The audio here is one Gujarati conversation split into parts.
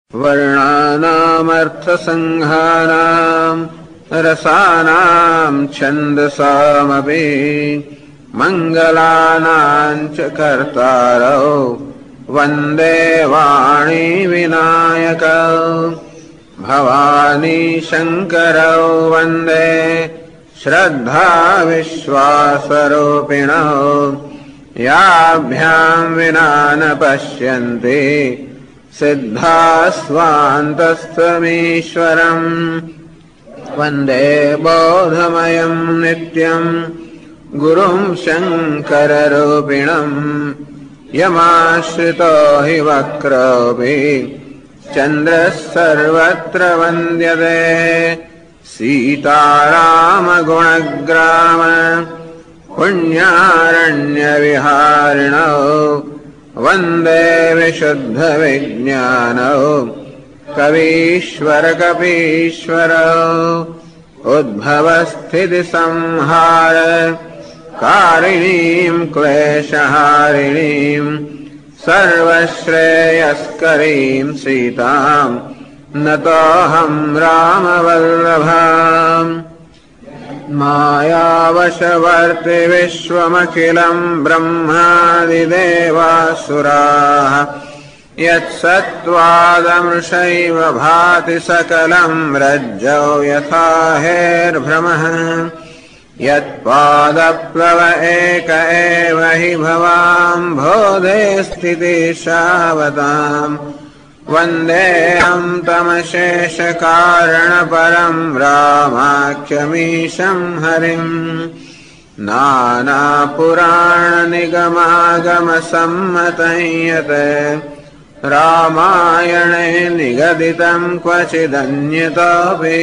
वर्णानामर्थसंघानां रसानां छन्दसामपि मङ्गलानां च कर्तारौ वन्दे वाणी विनायकौ भवानी शङ्करौ वन्दे श्रद्धा विश्वासरूपिणौ याभ्यां विना न पश्यन्ति सिद्धास्वान्तस्थमीश्वरम् वन्दे बोधमयं नित्यं गुरुं शङ्कररूपिणम् यमाश्रितो हि वक्रोऽपि चन्द्रः सर्वत्र वन्द्यते सीतारामगुणग्राम पुण्यारण्यविहारिणौ वन्दे विशुद्धविज्ञानौ कवीश्वरकपीश्वरौ उद्भवस्थितिसंहार कारिणीं क्लेशहारिणीं सर्वश्रेयस्करीं सीतां नतोऽहं रामवल्लभाम् मायावशवर्ति विश्वमखिलं ब्रह्मादिदेवासुराः यत्सत्त्वादमृषैव भाति सकलं रज्जौ यथा हेर्भ्रमः यत्पादप्लव एक एव हि भवाम्भोधे स्थितिशावताम् वन्देऽहं तमशेषकारणपरं रामाख्यमीशं हरिम् नानापुराणनिगमागमसम्मतं यत् रामायणे निगदितं क्वचिदन्यतोऽपि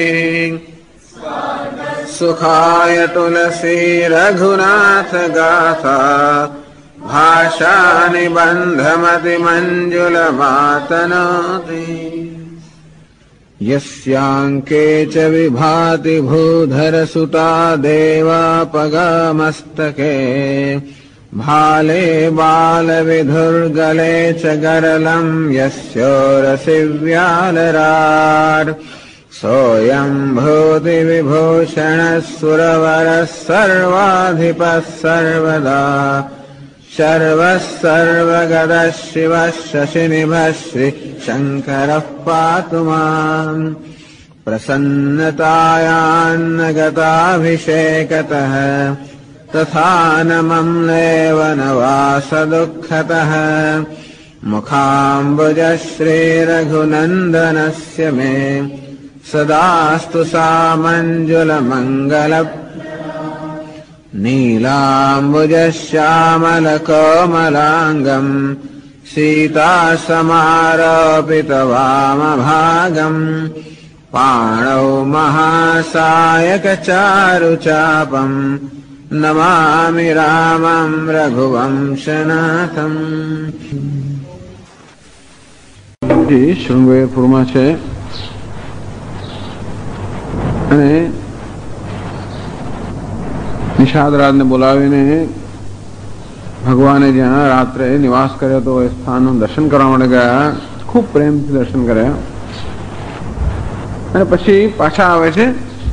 सुखाय तुलसी रघुनाथ गाथा भाषा निबन्धमतिमञ्जुलमातनोति यस्यांके च विभाति भूधरसुता देवापगामस्तके भाले बालविधुर्गले च गरलं यस्योरसि व्यालराट् सोऽयं भूतिविभूषणः सुरवरः सर्वाधिपः सर्वदा शर्वः सर्वगतः शिवः शशिनिभः श्रीशङ्करः पातु माम् प्रसन्नतायान्नगताभिषेकतः तथा न मम्लेव न वासदुःखतः मुखाम्बुजः श्रीरघुनन्दनस्य मे सदास्तु सामञ्जुलमङ्गल नीलाम्बुजश्यामलकोमलाङ्गम् सीतासमारोपितवामभागम् पाणौ महासायकचारुचापम् नमामि रामं रघुवंशनाथम्। શૃંગવેરપુરમાં છે અને નિષાદરાજને બોલાવીને ભગવાને જ્યાં રાત્રે નિવાસ કર્યો હતો એ સ્થાનનું દર્શન કરવા માટે ગયા. ખૂબ પ્રેમથી દર્શન કર્યા અને પછી પાછા આવે છે.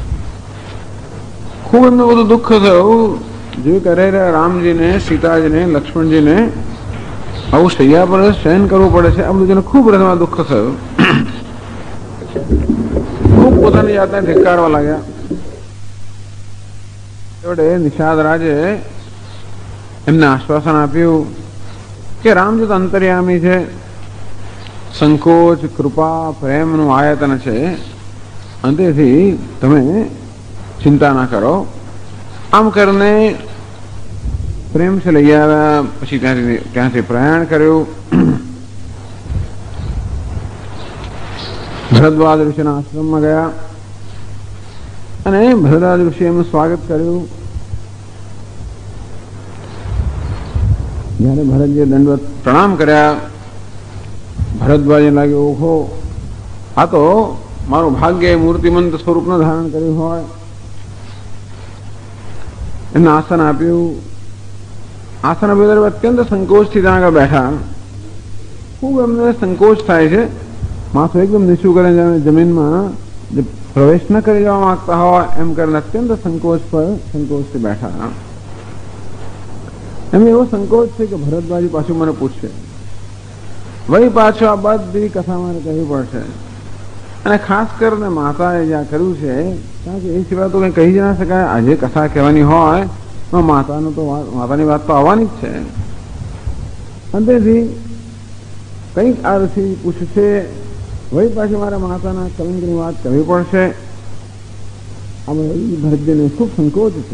ખૂબ એમને બધું દુઃખ થયું. જે કરે રામજીને, સીતાજીને, લક્ષ્મણજીને આવું શૈયા પર શયન કરવું પડે છે, આ બધું જેને ખૂબ હૃદયમાં દુઃખ થયું. ખૂબ પોતાની જાતને ધિક્કારવા લાગ્યા. નિષાદરાજે એમને આશ્વાસન આપ્યું કે રામજી તો અંતર્યામી છે, સંકોચ, કૃપા, પ્રેમનું આયતન છે, અને તેથી તમે ચિંતા ના કરો. આમ કરીને પ્રેમ છે લઈ આવ્યા. પછી ત્યાંથી પ્રયાણ કર્યું. ભરદ્વાજ ઋષિના આશ્રમમાં ગયા અને ભરદ્વાજ ઋષિએ એમનું સ્વાગત કર્યું. જયારે ભરતજીએ દંડવત પ્રણામ કર્યા, ભરદ્વાજને લાગ્યું ઓહો, આ તો મારું ભાગ્ય મૂર્તિમંત સ્વરૂપનું ધારણ કર્યું હોય. એમને આસન આપ્યું. આસન આપ્યું અત્યંત સંકોચથી ત્યાં આગળ બેઠા. ખૂબ એમને સંકોચ થાય છે. માથું એકદમ નીચું કરે જમીનમાં પ્રવેશ ન કરી જવા માંગતા હોય એમ કરીને અત્યંત સંકોચ પર સંકોચથી બેઠા. એમ એવો સંકોચ છે કે ભરતભાઈ પાછું મને પૂછશે, વળી પાછું આ બધી કથા મારે કહેવી પડશે. અને ખાસ કરીને માતાએ જ્યાં કર્યું છે, કારણ કે એ સિવાય તો કંઈ કહી જ ના શકાય. આજે કથા કહેવાની હોય માતાની વાત તો આવવાની જ છે. અંતેથી કંઈક આ ઋષિ પૂછશે, વળી પાછી મારે માતાના કલંકની વાત કરવી પડશે. આમાં ભરતજીને ખૂબ સંકોચ છે.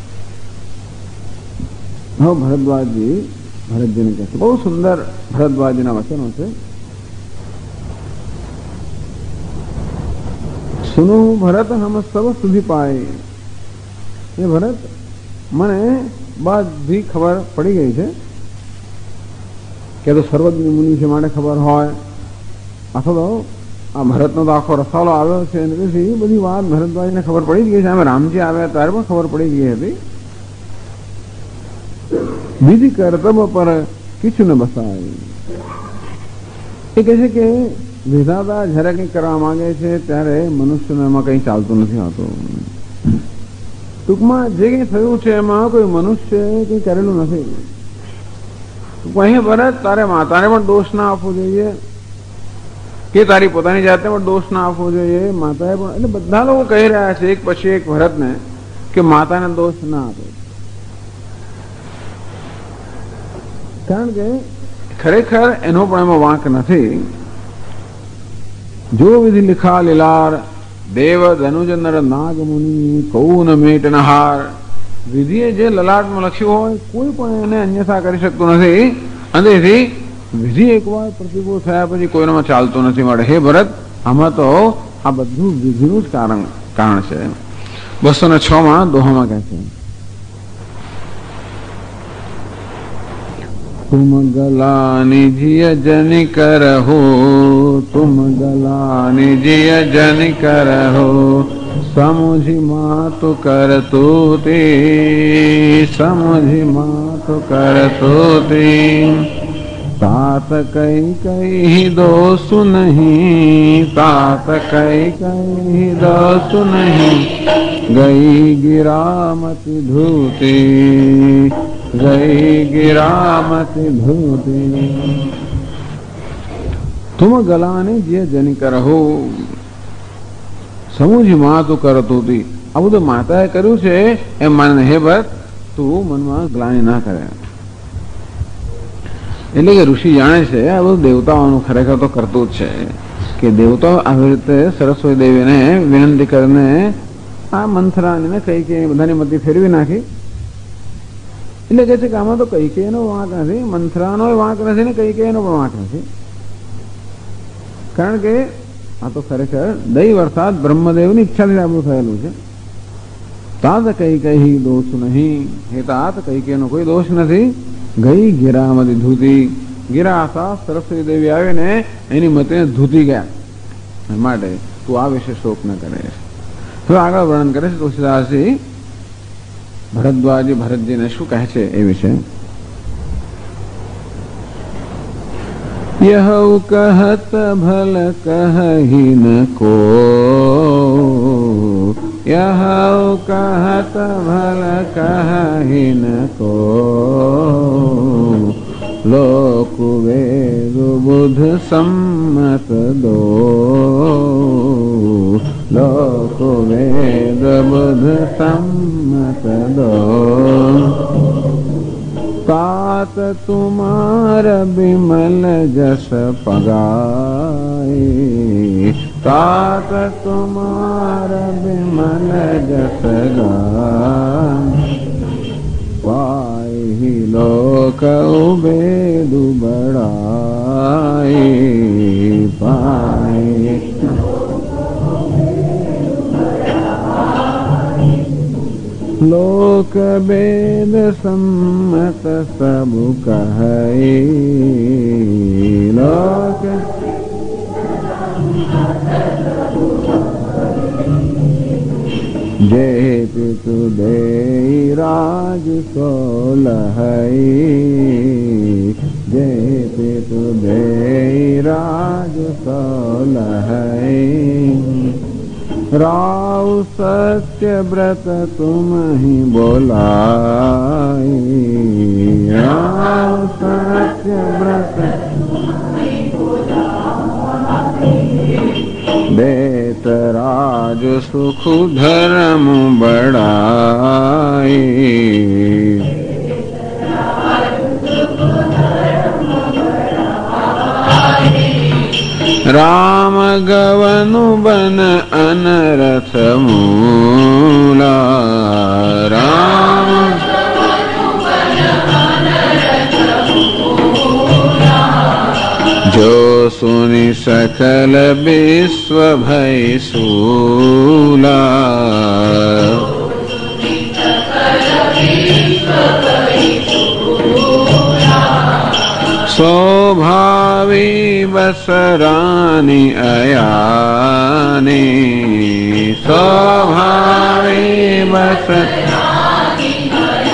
હવે ભરતજીને કહે છે, બહુ સુંદર ભરતભાઈજીના વચનો છે. સુનો ભરત હમ સબ સુધી પાય. એ ભરત, મને બધી ખબર પડી ગઈ છે કે તો સર્વજ્ઞ મુનિ છે માટે ખબર હોય, અથવા તો આ ભરતનો તો આખો રસાલો આવ્યો છે અને તેથી બધી વાત ભરતભાઈને ખબર પડી જ ગઈ છે. અમે રામજી આવ્યા ત્યારે પણ ખબર પડી ગઈ હતી. વિધિ કર્તવ્ય પર કીછું ન બસાય. એ કહે છે કે વિધાતા જયારે કંઈક કરવા માંગે છે ત્યારે મનુષ્યને એમાં કંઈ ચાલતું નથી હોતું. ટૂંકમાં જે કંઈ થયું છે એમાં કોઈ મનુષ્ય કંઈ કરેલું નથી. અહીં ભરત, તારે માતાને પણ દોષ ના આપવો જોઈએ કે તારી પોતાની જાતને પણ દોષ ના આપવો જોઈએ. માતાએ પણ, એટલે બધા લોકો કહી રહ્યા છે એક પછી એક ભરતને કે માતાને દોષ ના આપે. કારણ કે ખરેખર એનો પણ એમાં વાંક નથી. જો વિધિ લિખા લીલાર દેવ ધનુજ નર નાગ મુનિ કૌન મેટ નહાર. વિધિએ જે લલાટમાં લખ્યું હોય કોઈ પણ એને અન્યથા કરી શકતું નથી. અને તેથી વિધિ એકવાર પ્રતિકૂળ થયા પછી કોઈનામાં ચાલતું નથી. મળે હે ભરત, આમાં તો આ બધું વિધિનું જ કારણ છે. 206 દોહામાં કહે છે, तुम गला निजिय जन करहो, तुम गला निजिय जन करहो, समुझी मात करतो ते, समुझी मात करतो ते. तात कई दोष नहीं, तात कई दोष नहीं, गई गिरामति धूते, गई गिरामति धूते. तुम गलाने जे जन करहो, સમૂજી માં તું કરતો હતી. આ બધું માતાએ કર્યું છે એમ માને હે ભરત, તું મનમાં ગ્લાની ના કરે. એટલે કે ઋષિ જાણે છે આ બધું દેવતાઓનું ખરેખર તો કરતું જ છે કે દેવતાઓ આવી રીતે સરસ્વતી દેવીને વિનંતી કરીને આ મંથરાને કઈ કે બધાની મતી ફેરવી નાખી. એટલે કહે છે કે આમાં તો કૈકેયીનો વાંક નથી, મંથરાનો વાંક નથી ને કૈકેયીનો પણ વાંક નથી. કારણ કે આ તો ખરેખર દૈવ અર્થાત બ્રહ્મદેવની ઈચ્છાથી આપણું થયેલું છે. તાત કૈકેયી દોષ નહીં, હે તાત કૈકેયીનો કોઈ દોષ નથી. ગઈ ગિરામતી ધૂતી. ગિરા અર્થાત સરસ્વતી દેવી આવીને એની મતીને ધૂતી ગયા. માટે તું આ વિશે શોક ન કરે. હવે આગળ વર્ણન કરે છે તુલસીદાસજી ભરદ્વાજી ભરતજીને શું કહે છે એ વિશે. यह कहत भल कहि न को, यह कहत भल कहि न को, लोक वेद बुध सम्मत दो, लोक वेद बुध सम्मत दो. तात तुम्हार बिमल जस पगाए, तात तुम्हार बिमल जस गाए. पाए ही लोक उबेदु बड़ाए, पाए लोक वेद सम्मत सब कहे. लोक जय पितु दे राज सोलहई, जय पितु जय राज सलहै राव सत्य व्रत तुम ही बोलाई राव सत्य व्रत देत राज सुख धर्म बढ़ाई राम गवनु बन अनरथ मूला राम जो सुनि सकल विश्व भय सूला स्वभावी बसरानी अयानी स्वभावी बसरानी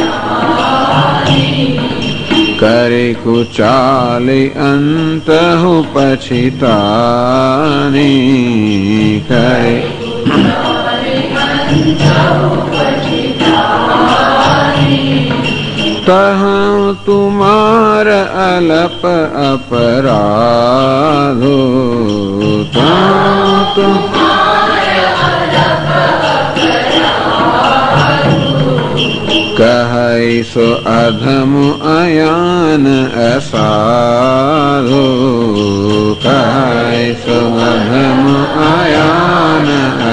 करे कुचाले अंतहु पछितानी करे तहु तुम्हार अलप अपराधो कहै सो अधम अयान असाधो कहै सो अधम अयान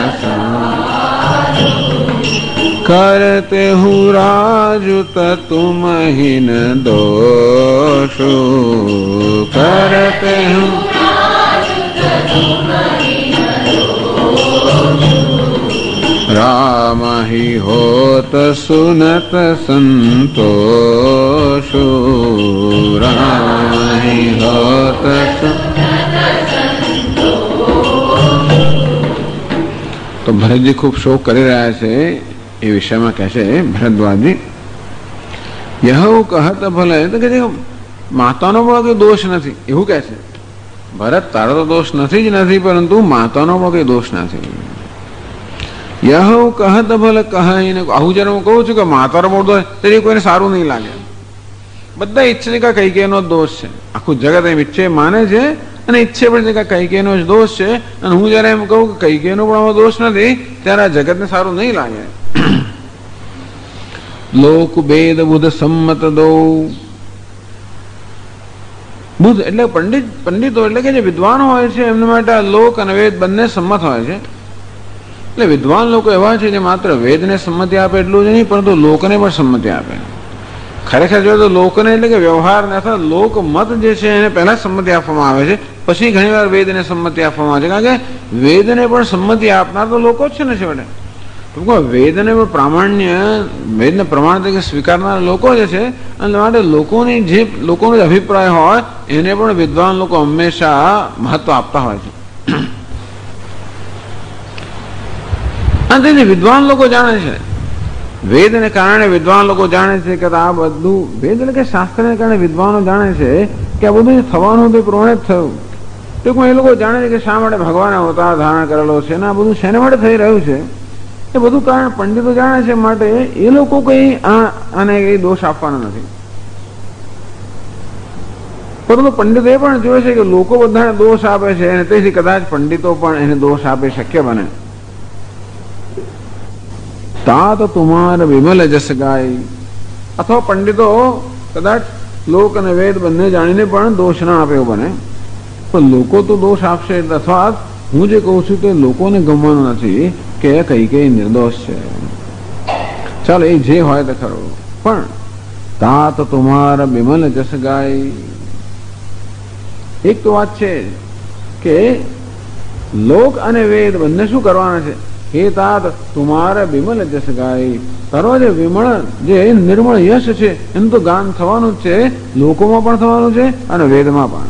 असाधो करते हूँ राजुत तुम ही न दोषो करते हूँ राम ही होत सुनत संतोषो राम ही होत तो भरत जी खूब शोक कर रहा है એ વિષયમાં કહે છે ભરદ્વાજી યહુ કહત ભલે તો કે માતાનો પણ કોઈ દોષ નથી એવું કહે છે ભરત તારો તો દોષ નથી જ નથી પરંતુ માતાનો પણ કોઈ દોષ નથી યહુ કહત ભલે કહાઈને આવું જયારે હું કહું છું કે માતાનો પણ દોષ તેથી કોઈને સારું નહીં લાગે બધા ઈચ્છે છે કે કૈકેયીનો જ દોષ છે આખું જગત એમ ઈચ્છે માને છે અને ઈચ્છે પણ છે કે કૈકેયીનો જ દોષ છે અને હું જયારે એમ કહું કે કૈકેયીનો પણ આવો દોષ નથી ત્યારે આ જગતને સારું નહીં લાગે લોક વેદ બુદ્ધ સંમત દો બુદ્ધ એટલે પંડિતો એટલે કે જે વિદ્વાનો હોય છે એમના માટે લોક અને વેદ બંને સંમત હોય છે એટલે વિદ્વાન લોકો એવા છે જે માત્ર વેદને સંમતિ આપે એટલું જ નહીં પરંતુ લોકને પણ સંમતિ આપે ખરેખર જોઈએ તો લોકને એટલે કે વ્યવહાર અથવા લોકમત જે છે એને પહેલા સંમતિ આપવામાં આવે છે પછી ઘણીવાર વેદને સંમતિ આપવામાં આવે છે કારણ કે વેદને પણ સંમતિ આપનાર તો લોકો જ છે ને છેવટે વેદને પ્રામાણ્ય વેદને પ્રમાણ તરીકે સ્વીકારનાર લોકો જે છે અને માટે લોકોની જે લોકોનો અભિપ્રાય હોય એને પણ વિદ્વાન લોકો હંમેશા મહત્વ આપતા હોય છે અને તેથી વિદ્વાન લોકો જાણે છે વેદને કારણે વિદ્વાન લોકો જાણે છે કે આ બધું વેદ એટલે કે શાસ્ત્રને કારણે વિદ્વાનો જાણે છે કે આ બધું થવાનું તે પ્રમાણે જ થયું ટૂંકમાં એ લોકો જાણે છે કે શા માટે ભગવાને અવતાર ધારણ કરેલો છે અને આ બધું શેના માટે થઈ રહ્યું છે એ બધું કારણ પંડિતો જાણે છે માટે એ લોકો કઈ આને કઈ દોષ આપવાના નથી પરંતુ પંડિતો એ પણ જોવે છે કે લોકો બધાને દોષ આપે છે અને તેથી કદાચ પંડિતો પણ એને દોષ આપે શક્ય બને तात तुम्हार विमल जस गाय अथवा पंडितो कदाच लोक અને વેદ બંને જાણીને પણ દોષ ના આપે એવું બને પણ લોકો તો દોષ આપશે અથવા હું જે કહું છું તે લોકોને ગમવાનું નથી કે કઈ નિર્દોષ છે ચાલો એ જે હોય તે ખરું પણ तात तुम्हार विमल जस गाय એક તો વાત છે કે લોક અને વેદ બંને શું કરવાના છે હે तात तुम्हारे विमल जस गाय તારો જે વિમળ જે નિર્મળ યશ છે એનું તો ગાન થવાનું જ છે લોકોમાં પણ થવાનું છે અને વેદમાં પણ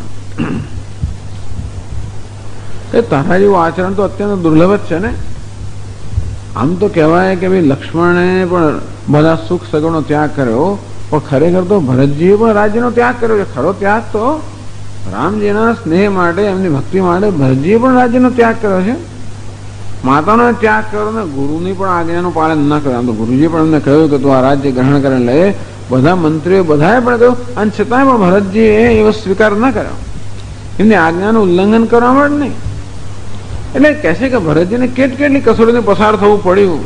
તારા જેવું આચરણ તો અત્યંત દુર્લભ જ છે ને આમ તો કહેવાય કે ભાઈ લક્ષ્મણે પણ બધા સુખ સગુણનો ત્યાગ કર્યો પણ ખરેખર તો ભરતજીએ પણ રાજ્યનો ત્યાગ કર્યો છે. ખરો ત્યાગ તો રામજીના સ્નેહ માટે, એમની ભક્તિ માટે ભરતજીએ પણ રાજ્યનો ત્યાગ કર્યો છે. માતાનો ત્યાગ કર્યો ને ગુરુની પણ આજ્ઞાનું પાલન ન કર્યું. આમ તો ગુરુજીએ પણ એમને કહ્યું કે તું આ રાજ્ય ગ્રહણ કરીને લે. બધા મંત્રીઓ બધાએ પણ કહ્યું, અને છતાંય પણ ભરતજીએ એવો સ્વીકાર ન કર્યો. એમની આજ્ઞાનું ઉલ્લંઘન કરવામાં જ નહીં. એટલે કહે છે કે ભરતજીને કેટલી કસોટીને પસાર થવું પડ્યું.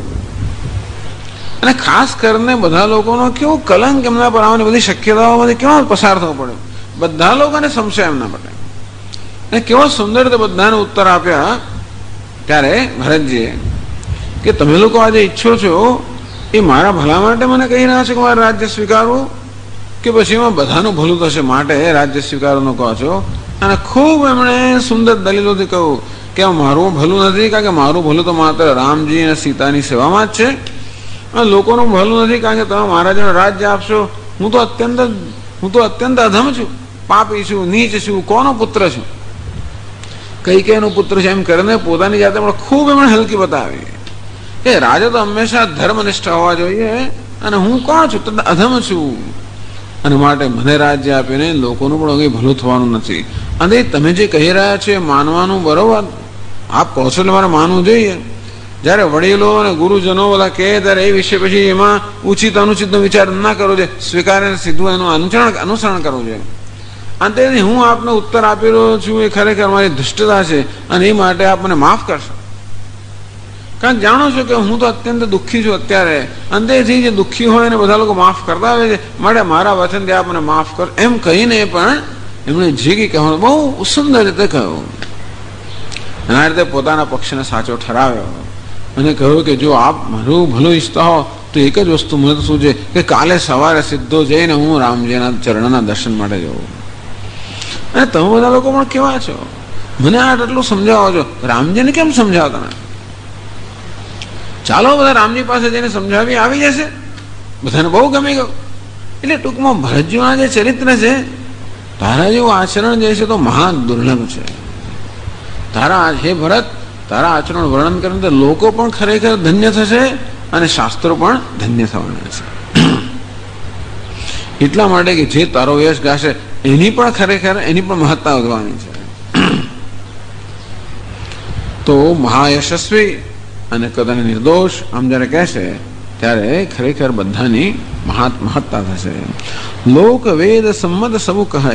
અને ખાસ કરીને બધા લોકોનો કેવું કલંક એમના પર આવવાની બધી શક્યતાઓમાંથી કેવો પસાર થવો પડ્યો. બધા લોકોને સંશય એમના માટે. અને કેવો સુંદર રીતે બધાને ઉત્તર આપ્યા ત્યારે ભરતજીએ કે તમે લોકો આજે ઈચ્છો છો એ મારા ભલા માટે મને કહી રહ્યા છે કે મારે રાજ્ય સ્વીકારવું, કે પછી એમાં બધાનું ભલું થશે માટે રાજ્ય સ્વીકારવાનું કહો છો. અને ખૂબ એમણે સુંદર દલીલોથી કહ્યું કે મારું ભલું નથી, કારણ કે મારું ભલું તો માત્ર રામજી અને સીતાની સેવામાં જ છે. અને લોકોનું ભલું નથી, કારણ કે તમે મહારાજાને રાજ્ય આપશો. હું તો અત્યંત અધમ છું, પાપી છું, નીચ છું, કોનો પુત્ર છું, કૈકેયીનો પુત્ર છે એમ કરીને પોતાની જાતે પણ ખૂબ એમણે હલકી બતાવી કે રાજા તો હંમેશા ધર્મનિષ્ઠ હોવા જોઈએ, અને હું કોણ છું, તો અધમ છું, અને માટે મને રાજ્ય આપીને લોકોનું પણ કંઈ ભલું થવાનું નથી. અને તમે જે કહી રહ્યા છો એ માનવાનું બરોબર, આપ કહો છો એટલે મારે માનવું જોઈએ. જ્યારે વડીલો અને ગુરુજનો બધા કહે ત્યારે એ વિશે પછી એમાં ઉચિત અનુચિતનો વિચાર ના કરવો જોઈએ, સ્વીકારીને સીધું એનું અનુસરણ કરવું જોઈએ. અને તેથી હું આપને ઉત્તર આપી રહ્યો છું એ ખરેખર મારી ધૃષ્ટતા છે, અને એ માટે આપ મને માફ કરશો. કારણ કે જાણો છો કે હું તો અત્યંત દુઃખી છું અત્યારે, અને તેથી જે દુઃખી હોય એને બધા લોકો માફ કરતા આવે છે, માટે મારા વચનથી આપ મને માફ કરો એમ કહીને પણ એમણે જે કંઈ કહેવાનું બહુ સુંદર રીતે કહ્યું. એના રીતે પોતાના પક્ષને સાચો ઠરાવ્યો અને કહ્યું કે જો આપ મારું ભલું ઈચ્છતા હો તો એક જ વસ્તુ મને તો શું છે કે કાલે સવારે સીધો જઈને હું રામજીના ચરણના દર્શન માટે જવું. અને તમે બધા લોકો પણ કેવા છો, મને આટલું સમજાવો છો, રામજીને કેમ સમજાવતા નથી? ચાલો બધા રામજી પાસે જઈને સમજાવી આવી જશે, બધાને બહુ ગમી ગયું. એટલે ટૂંકમાં ભરતજીના જે ચરિત્ર છે, તારા જેવું આચરણ જે છે તો મહા દુર્લભ છે. હે ભરત, તારા આચરણ વર્ણન કરીને તો લોકો પણ ખરેખર ધન્ય થશે અને શાસ્ત્રો પણ ધન્ય થવાના છે. એટલા માટે કે જે તારો યશ ગાશે એની પણ ખરેખર એની પણ મહત્તા વધવાની છે. તો મહાયશસ્વી અને કદાચ નિર્દોષ આમ જયારે કહેશે ત્યારે ખરેખર બધાની મહત્તા થશે. લોક વેદ સંમત સબુ કહે,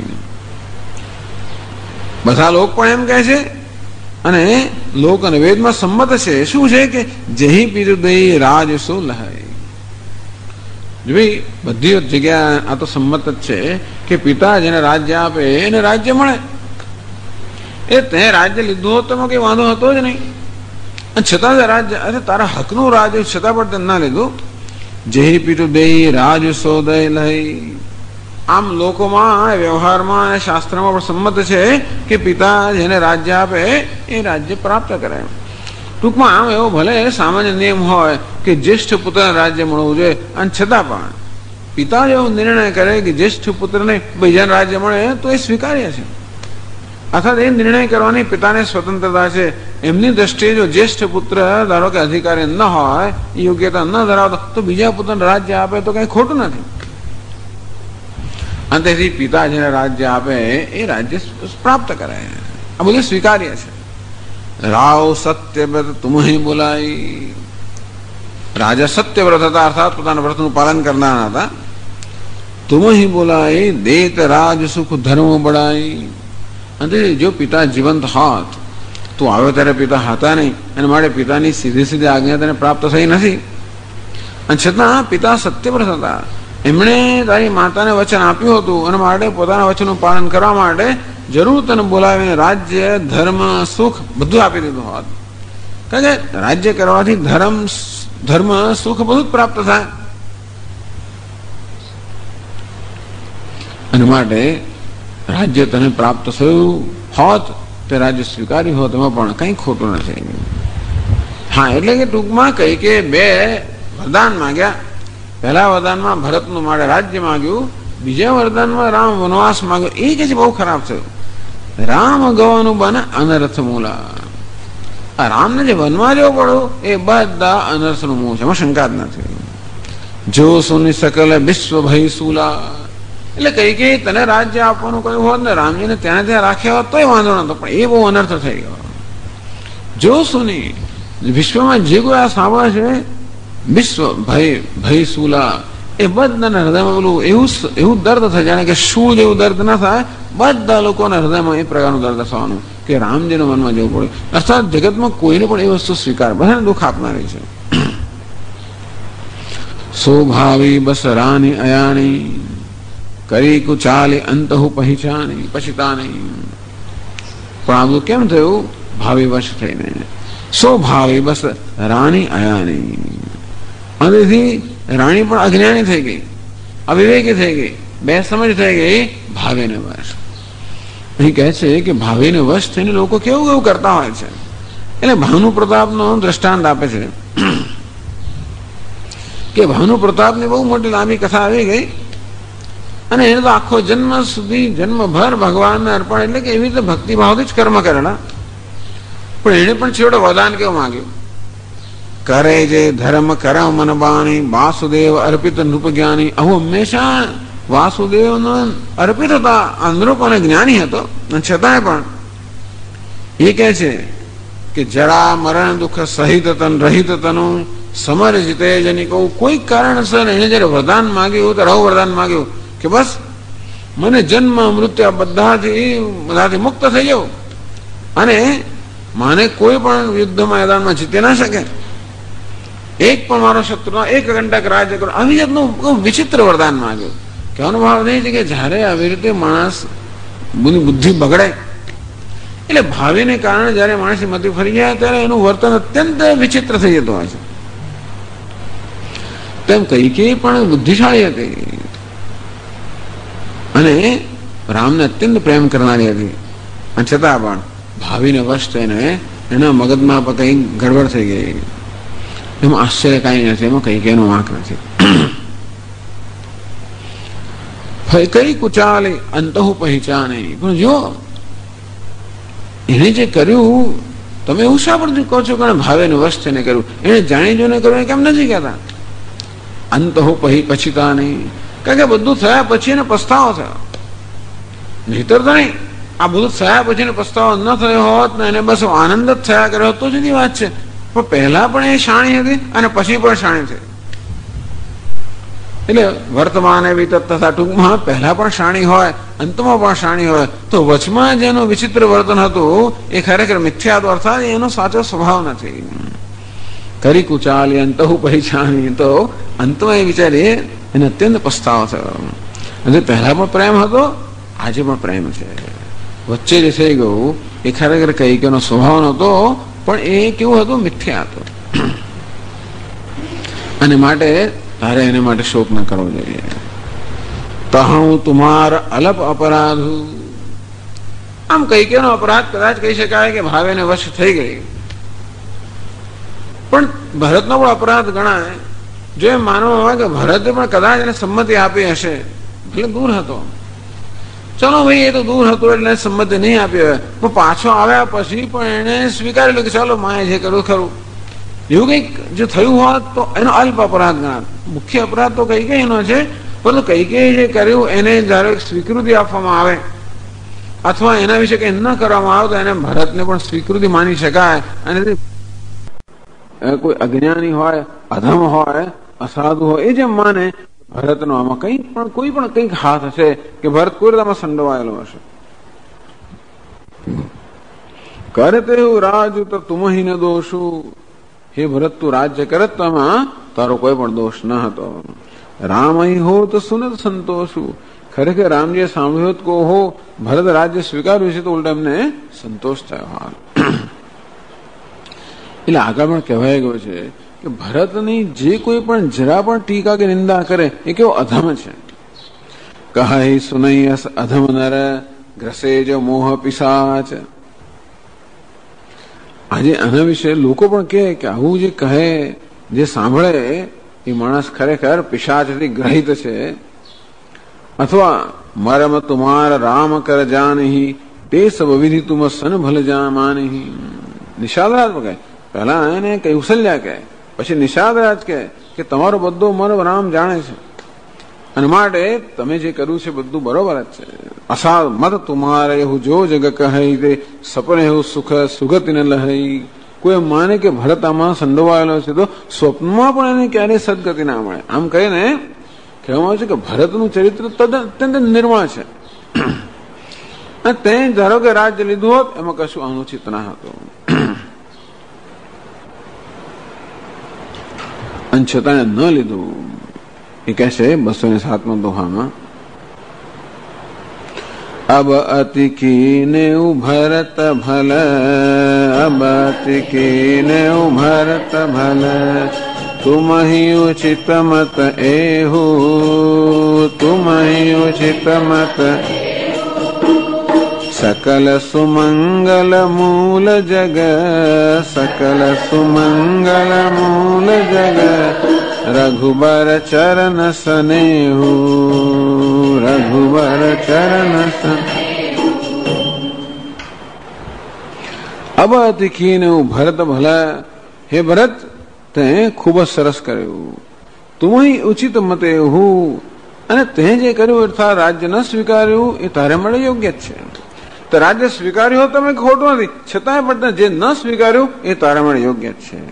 બધા લોક પણ એમ કહે છે અને લોક અને વેદમાં સંમત છે. શું છે કે જહી પીરુદય રાજ શું લહાય. ભાઈ બધી જગ્યા આ તો સંમત જ છે કે પિતા જેને રાજ્ય આપે એને રાજ્ય મળે. એ તે રાજ્ય લીધું હોત તો કઈ વાંધો હતો જ નહીં, અને છતાં રાજ્ય અરે તારા હકનું રાજ્ય છતાં પણ તે ના લીધું. જહી પીરુદય રાજ સોદય લઈ. આમ લોકોમાં વ્યવહારમાં અને શાસ્ત્રમાં પણ સંમત છે કે પિતા જેને રાજ્ય આપે એ રાજ્ય પ્રાપ્ત કરે. ટૂંકમાં આમ એવો ભલે સામાન્ય નિયમ હોય કે જ્યેષ્ઠ પુત્રને રાજ્ય મળવું જોઈએ, અને છતાં પણ પિતા એવો નિર્ણય કરે કે જ્યેષ્ઠ પુત્રને બીજાને રાજ્ય મળે તો એ સ્વીકાર્ય છે. અર્થાત એ નિર્ણય કરવાની પિતાને સ્વતંત્રતા છે. એમની દ્રષ્ટિએ જો જ્યેષ્ઠ પુત્ર ધારો કે અધિકારી ન હોય, યોગ્યતા ન ધરાવતો, તો બીજા પુત્રને રાજ્ય આપે તો કઈ ખોટું નથી. અને તેથી પિતા જેને રાજ્ય આપે એ રાજ્ય પ્રાપ્ત કરે, આ બધું સ્વીકાર્ય છે. રાવ સત્યવ્રત તુમ્હી બોલાઈ. રાજા સત્યવ્રત હતા, અર્થાત પોતાના વ્રતનું પાલન કરનારા હતા. તુમ્હી બોલાઈ દેત રાજ સુખ ધર્મ બળાઈ. અને જો પિતા જીવંત હોત તો આવ્યો ત્યારે પિતા હતા નહીં, અને માટે પિતાની સીધી આજ્ઞા તેને પ્રાપ્ત થઈ નથી. અને છતાં પિતા સત્યવ્રત હતા. એમણે તારી માતાને વચન આપ્યું હતું, અને માટે પોતાના વચનનું પાલન કરવા માટે જરૂર તને બોલાવીને રાજ્ય ધર્મ સુખ બધું આપી દીધું હોત. કારણ કે રાજ્ય કરવાથી ધર્મ સુખ બધું જ પ્રાપ્ત થાય. અને માટે રાજ્ય તને પ્રાપ્ત થયું હોત, તે રાજ્ય સ્વીકાર્યું હોત, એમાં પણ કંઈ ખોટું નથી. હા, એટલે કે ટૂંકમાં કહી કે બે વરદાન માંગ્યા. પહેલા વરદાનમાં ભરતનું માટે રાજ્ય માંગ્યું, બીજા વરદાનમાં રામ વનવાસ માંગ્યો. એ કે છે બહુ ખરાબ થયું. રામ ગવાનું બને અનર્થ મૂલા. રામને જે વનમાં જવું પડ્યું એ બધા અનર્થનું મૂળ છે, એમાં શંકા જ નથી. જો સુનિ સકલ વિશ્વ ભય સૂલા. એટલે કઈ કે તને રાજ્ય આપવાનું કહ્યું હોત ને રામજીને ત્યાં ત્યાં રાખ્યા હોત તોય વાંધો નતો, પણ એ બહુ અનર્થ થઈ ગયો. જો સુની વિશ્વમાં જે કોઈ આ સાંભળે છે વિશ્વ ભય સૂલા, એ બધાના હૃદયમાં પેલું એવું દર્દ થાય જાણે કે શું જેવું દર્દ ના થાય, બધા લોકોના હૃદયમાં એ પ્રકારનું દર્દ થવાનું કે રામજીના મનમાં જવું પડે. અર્થાત જગતમાં કોઈને પણ એ વસ્તુ સ્વીકાર, બધાને દુઃખ આપનારી છે. સ્વભાવી બસ રાની અયાણી કરી કુચાલી અંતહુ પહેચાની પછીતાની. પણ આ બધું કેમ થયું? ભાવી વશ થઈને. સ્વભાવી બસ રાની અયાની, અંદરથી રાણી પણ અજ્ઞાની થઈ ગઈ, અવિવેકી થઈ ગઈ, બે સમજ થઈ ગઈ, ભાવીને વશ. અહીં કહે છે કે ભાવીને વશ થઈને લોકો કેવું કેવું કરતા હોય છે. એટલે ભાનુ પ્રતાપનો દ્રષ્ટાંત આપે છે કે ભાનુ પ્રતાપની બહુ મોટી લાંબી કથા આવી ગઈ અને એને તો આખો જન્મ સુધી જન્મભર ભગવાનને અર્પણ, એટલે કે એવી રીતે ભક્તિભાવથી જ કર્મ કરેલા. પણ એને પણ છેવટે વરદાન કેવું માંગ્યું? કરે જે ધર્મ કરમ મન બાણી વાસુદેવ અર્પિત નૃપ જ્ઞાની. આવું હંમેશા વાસુદેવનો અર્પિત હતા, નૃપ અને જ્ઞાની હતો, છતાંય પણ એ કહે છે કે જરા મરણ દુઃખ સહિત તન રહિત તનું સમર જીતે જની કહું. કોઈ કારણસર એને જયારે વરદાન માંગ્યું તો આવું વરદાન માંગ્યું કે બસ મને જન્મ મૃત્યુ બધાથી મુક્ત થઈ જાઉં અને મને કોઈ પણ યુદ્ધમાં મેદાનમાં જીતી ના શકે, એક પણ મારો શત્રુ એક કંટક રાજ્ય કરો, આવી જાતનું વિચિત્ર વરદાન માંગ્યું. કહેવાનો ભાવ એ છે કે જયારે આવી રીતે માણસ બુદ્ધિ બગડે, એટલે ભાવિને કારણે જયારે માણસની મતિ ફરી જાય ત્યારે એનું વર્તન અત્યંત વિચિત્ર થઈ જતું હોય છે. તેમ કૈકેયી પણ બુદ્ધિશાળી હતી અને રામને અત્યંત પ્રેમ કરનારી હતી, અને છતાં પણ ભાવિને વશ થઈને એના મગજમાં કઈ ગડબડ થઈ ગઈ. એમાં આશ્ચર્ય કઈ નથી, એમાં કૈકેયીનો વાંક નથી. કઈ કુચાલી અંતહુ પહેચાને. પણ જો એને જે કર્યું, તમે એવું શા પર કહો છો કે ભાવેને વશ થઈને કર્યું? એને જાણી જોઈને કર્યું કેમ નથી કહેતા? અંતહુ પછીતા નહીં, કારણ કે બધું થયા પછી એને પસ્તાવો થયો, નહીતર તો નહીં. આ બધું થયા પછી પસ્તાવો ન થયો હોત ને એને બસ આનંદ જ થયા કર્યો તો જુદી વાત છે. પણ પહેલા પણ એ શાણી હતી અને પછી પણ શાણી થઈ. એટલે વર્તમાન વિતત તથા ટૂંકમાં પહેલા પણ શાણી હોય, અંતમાં પણ શાણી હોય, તો વચમાં જેનું વિચિત્ર વર્તન હતું એ ખરેખર મિથ્યા હતો, અર્થાત એનો સાચો સ્વભાવ નથી. કરી કુચાલી અંતહુ પહેચાની, તો અંતમાં એ વિચારીએ એને અત્યંત પસ્તાવો થયો. અને પહેલા પણ પ્રેમ હતો, આજે પણ પ્રેમ છે. વચ્ચે જે થઈ ગયું એ ખરેખર કૈકેયીનો સ્વભાવ નહોતો, પણ એ કેવું હતું? મિથ્યા હતો. અને માટે તારે એને માટે શોક ન કરવો જોઈએ. તહું તુમાર અલપ અપરાધ. આમ કૈકેયીનો અપરાધ કદાચ કહી શકાય કે ભાવેને વશ થઈ ગઈ, પણ ભરતનો પણ અપરાધ ગણાય. જો એમ માનવામાં આવે કે ભરતે પણ કદાચ એને સંમતિ આપી હશે, એટલે દૂર હતો, ચલો ભાઈ એ તો દૂર હતો એટલે સંમતિ નહીં આપી હોય, પણ પાછો આવ્યા પછી પણ એને સ્વીકારેલું કે ચાલો માએ જે કર્યું ખરું. એવું કઈક જો થયું હોત તો એનો અલ્પ અપરાધ ગણાત. મુખ્ય અપરાધ તો કૈકેયીનો છે, પરંતુ કૈકેયી જે કર્યું એને જયારે સ્વીકૃતિ આપવામાં આવે અથવા એના વિશે કઈ ન કરવામાં આવે તો એને ભરતને પણ સ્વીકૃતિ માની શકાય. અને કોઈ અજ્ઞાની હોય, અધમ હોય, અસાધુ હોય, એ જેમ માને ભરતનો આમાં કોઈ પણ કંઈક હાથ હશે કે ભરત કોઈ આમાં સંડોવાયેલો હશે. કરતે હું રાજ તો તુમહી ન દોષું. હે ભરત, તું રાજ્ય કરત તો આમાં તારો કોઈ પણ દોષ ન હતો. રામ અહીં હો તો સુનત સંતોષું. ખરેખર રામજીએ સાંભળ્યું કહો હો ભરત રાજ્ય સ્વીકાર્યું છે તો ઉલટા એમને સંતોષ થયો. હાલ એટલે આગળ પણ કહેવાય ગયો છે કે ભરતની જે કોઈ પણ જરા પણ ટીકા કે નિંદા કરે એ કેવો અધમ છે. કહી સુનૈયસ અધમ નર ગ્રસે જો મોહ પિશાચ. આજે આના વિશે લોકો પણ કહે કે આવું જે કહે, જે સાંભળે એ માણસ ખરેખર પિશાચથી ગ્રહિત છે. અથવા મરમ તુમાર રામ કર જાનહી તે સબ વિધિ તુમ સન ભલ જા માનહી. નિષાદાત્મક કહે, પહેલા એને કૌશલ્યા કહે પછી નિષાદરાજ કે તમારો બધો મન રામ જાણે છે અને માટે તમે જે કર્યું છે બધું બરોબર જ છે. અસાર મત તુમારે એવું જો જગ કહી તે સપને એવું સુખ સુગતિ ન લહી. કોઈ માને કે ભરત આમાં સંડોવાયેલો છે તો સ્વપ્નમાં પણ એને ક્યારેય સદગતિ ના મળે. આમ કહીને કહેવામાં આવે છે કે ભરતનું ચરિત્ર અત્યંત નિર્મળ છે. તે ધારો કે રાજ્ય લીધું હોત એમાં કશું અનુચિત ના હતું અને છતાં ન લીધું. એ કહે છે 207માં દોહામાં, અબ અતિ કીને ભરત ભલ, અબ અતિ કીને ભરત ભલ, તુમ હી ઉચિત મત એહુ, તુમ હી ઉચિત મત, सकल सुमंगल मूल जग, सकल सुमंगल मूल जग, रघुबर चरण स्नेहु, रघुबर चरण स्नेहु. अब તીખીને ભરત ભલા, હે ભરત તે ખૂબ જ સરસ કર્યું. તુમહી ઉચિત મતે હું, અને તે જે કર્યું અર્થાત રાજ્ય ન સ્વીકાર્યું એ તારે મળે યોગ્ય જ છે. તો રાજ્ય સ્વીકાર્યું તમે ખોટું નથી, છતાંય પણ જે ન સ્વીકાર્યું એ તારા માટે યોગ્ય જ છે.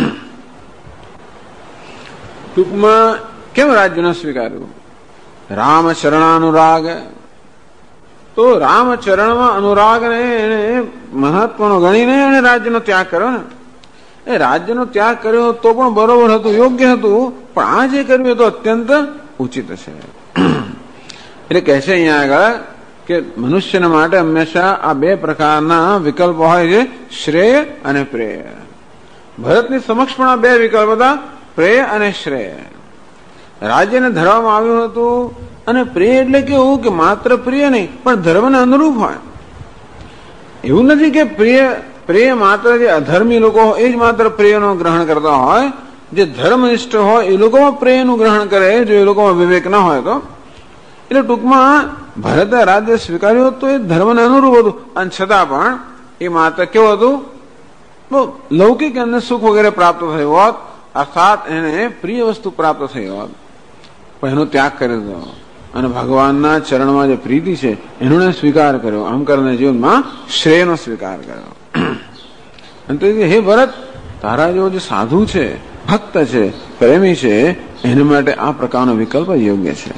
ટૂંકમાં કેમ રાજ્ય ન સ્વીકાર્યું? રામ ચરણાનુરાગ. તો રામચરણમાં અનુરાગને એને મહત્વનો ગણીને એને રાજ્યનો ત્યાગ કર્યો ને. એ રાજ્યનો ત્યાગ કર્યો તો પણ બરોબર હતું, યોગ્ય હતું, પણ આ જે કર્યું એ તો અત્યંત ઉચિત છે. એટલે કહે છે અહીંયા આગળ કે મનુષ્યના માટે હંમેશા આ બે પ્રકારના વિકલ્પો હોય છે, શ્રેય અને પ્રેય. ભરતની સમક્ષ પણ આ બે વિકલ્પ હતા, પ્રેય અને શ્રેય. રાજ્યને ધરવામાં આવ્યું હતું અને પ્રેય એટલે કેવું કે માત્ર પ્રિય નહીં પણ ધર્મને અનુરૂપ હોય. એવું નથી કે પ્રેય માત્ર જે અધર્મી લોકો હોય એ જ માત્ર પ્રેયનું ગ્રહણ કરતા હોય. જે ધર્મનિષ્ઠ હોય એ લોકોમાં પ્રેયનું ગ્રહણ કરે, જો એ લોકોમાં વિવેક ના હોય તો. એટલે ટૂંકમાં ભરતે રાજ્ય સ્વીકાર્યું હતું, એ ધર્મને અનુરૂપ હતું, અને છતાં પણ એ માત્ર કેવું હતું, લૌકિક અને સુખ વગેરે પ્રાપ્ત થયું હોત, અર્થાત એને પ્રિય વસ્તુ પ્રાપ્ત થઈ હોત, પણ એનો ત્યાગ કરી દીધો અને ભગવાનના ચરણમાં જે પ્રીતિ છે એનો સ્વીકાર કર્યો. આમ કરીને જીવનમાં શ્રેયનો સ્વીકાર કર્યો. અને હે ભરત, તારા જેવો જે સાધુ છે, ભક્ત છે, પ્રેમી છે, એના માટે આ પ્રકારનો વિકલ્પ યોગ્ય છે.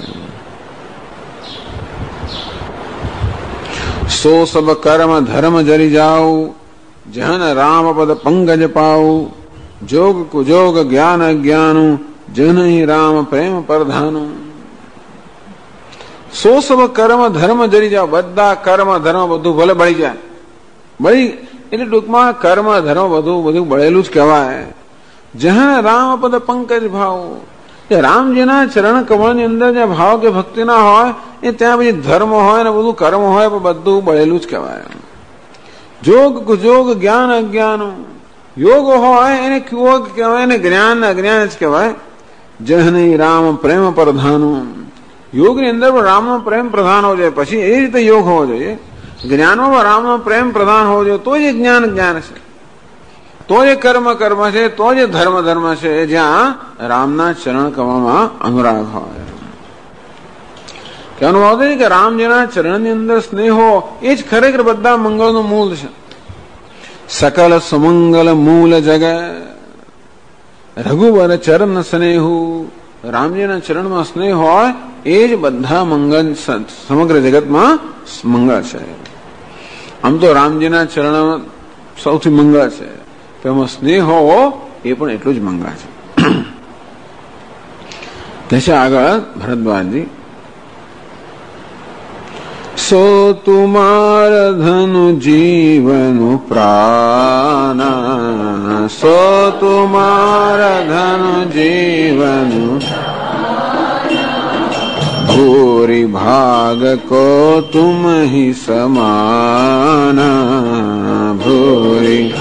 સો સબ કર્મ ધર્મ જરી જાઉ, જન રામ પદ પંકજ પાઉ, જોગ કુજોગ જ્ઞાન અજ્ઞાનું, જન રામ પ્રેમ પ્રધાનું. સો સબ કર્મ ધર્મ જરી જાવ, બધા કર્મ ધર્મ બધું ભલે બળી જાય. બળી એટલે ટૂંકમાં કર્મ ધર્મ બધું બળેલું જ કહેવાય. જહન રામ પદ પંકજ ભાવ, રામજીના ચરણ કમળની અંદર જે ભાવ કે ભક્તિ ના હોય એ ત્યાં પછી ધર્મ હોય ને બધું કર્મ હોય પણ બધું બળેલું જ કહેવાય. જોગ કુજોગ જ્ઞાન અજ્ઞાન, યોગ હોય એને યોગ કહેવાય ને જ્ઞાન અજ્ઞાન જ કહેવાય. જહની રામ પ્રેમ પ્રધાનું, યોગની અંદર પણ રામનો પ્રેમ પ્રધાન હોવો જોઈએ, પછી એ રીતે યોગ હોવો જોઈએ. જ્ઞાનમાં પણ રામનો પ્રેમ પ્રધાન હોવો જોઈએ, તો જ જ્ઞાન જ્ઞાન છે, તો જે કર્મ કર્મ છે, તો જે ધર્મ ધર્મ છે, જ્યાં રામના ચરણ કમળમાં અનુરાગ હોય. કહેવાનું ભાવ છે કે રામજીના ચરણની અંદર સ્નેહ હો એ જ ખરેખર બધા મંગળનું મૂળ છે. સકલ સુમંગલ મૂળ જગ, રઘુવર ચરણ સ્નેહુ. રામજીના ચરણમાં સ્નેહ હોય એ જ બધા મંગળ, સમગ્ર જગતમાં મંગળ છે. આમ તો રામજીના ચરણ સૌથી મંગળ છે, તેમાં સ્નેહ હોવો એ પણ એટલું જ મંગળ છે. કહે છે આગળ ભરદ્વાજજી, સો તુમાર ધनु જીવન પ્રાણ, સો તુમાર ધनु જીવન, ભૂરી ભાગ કો તુમ હી સમાન, ભૂરી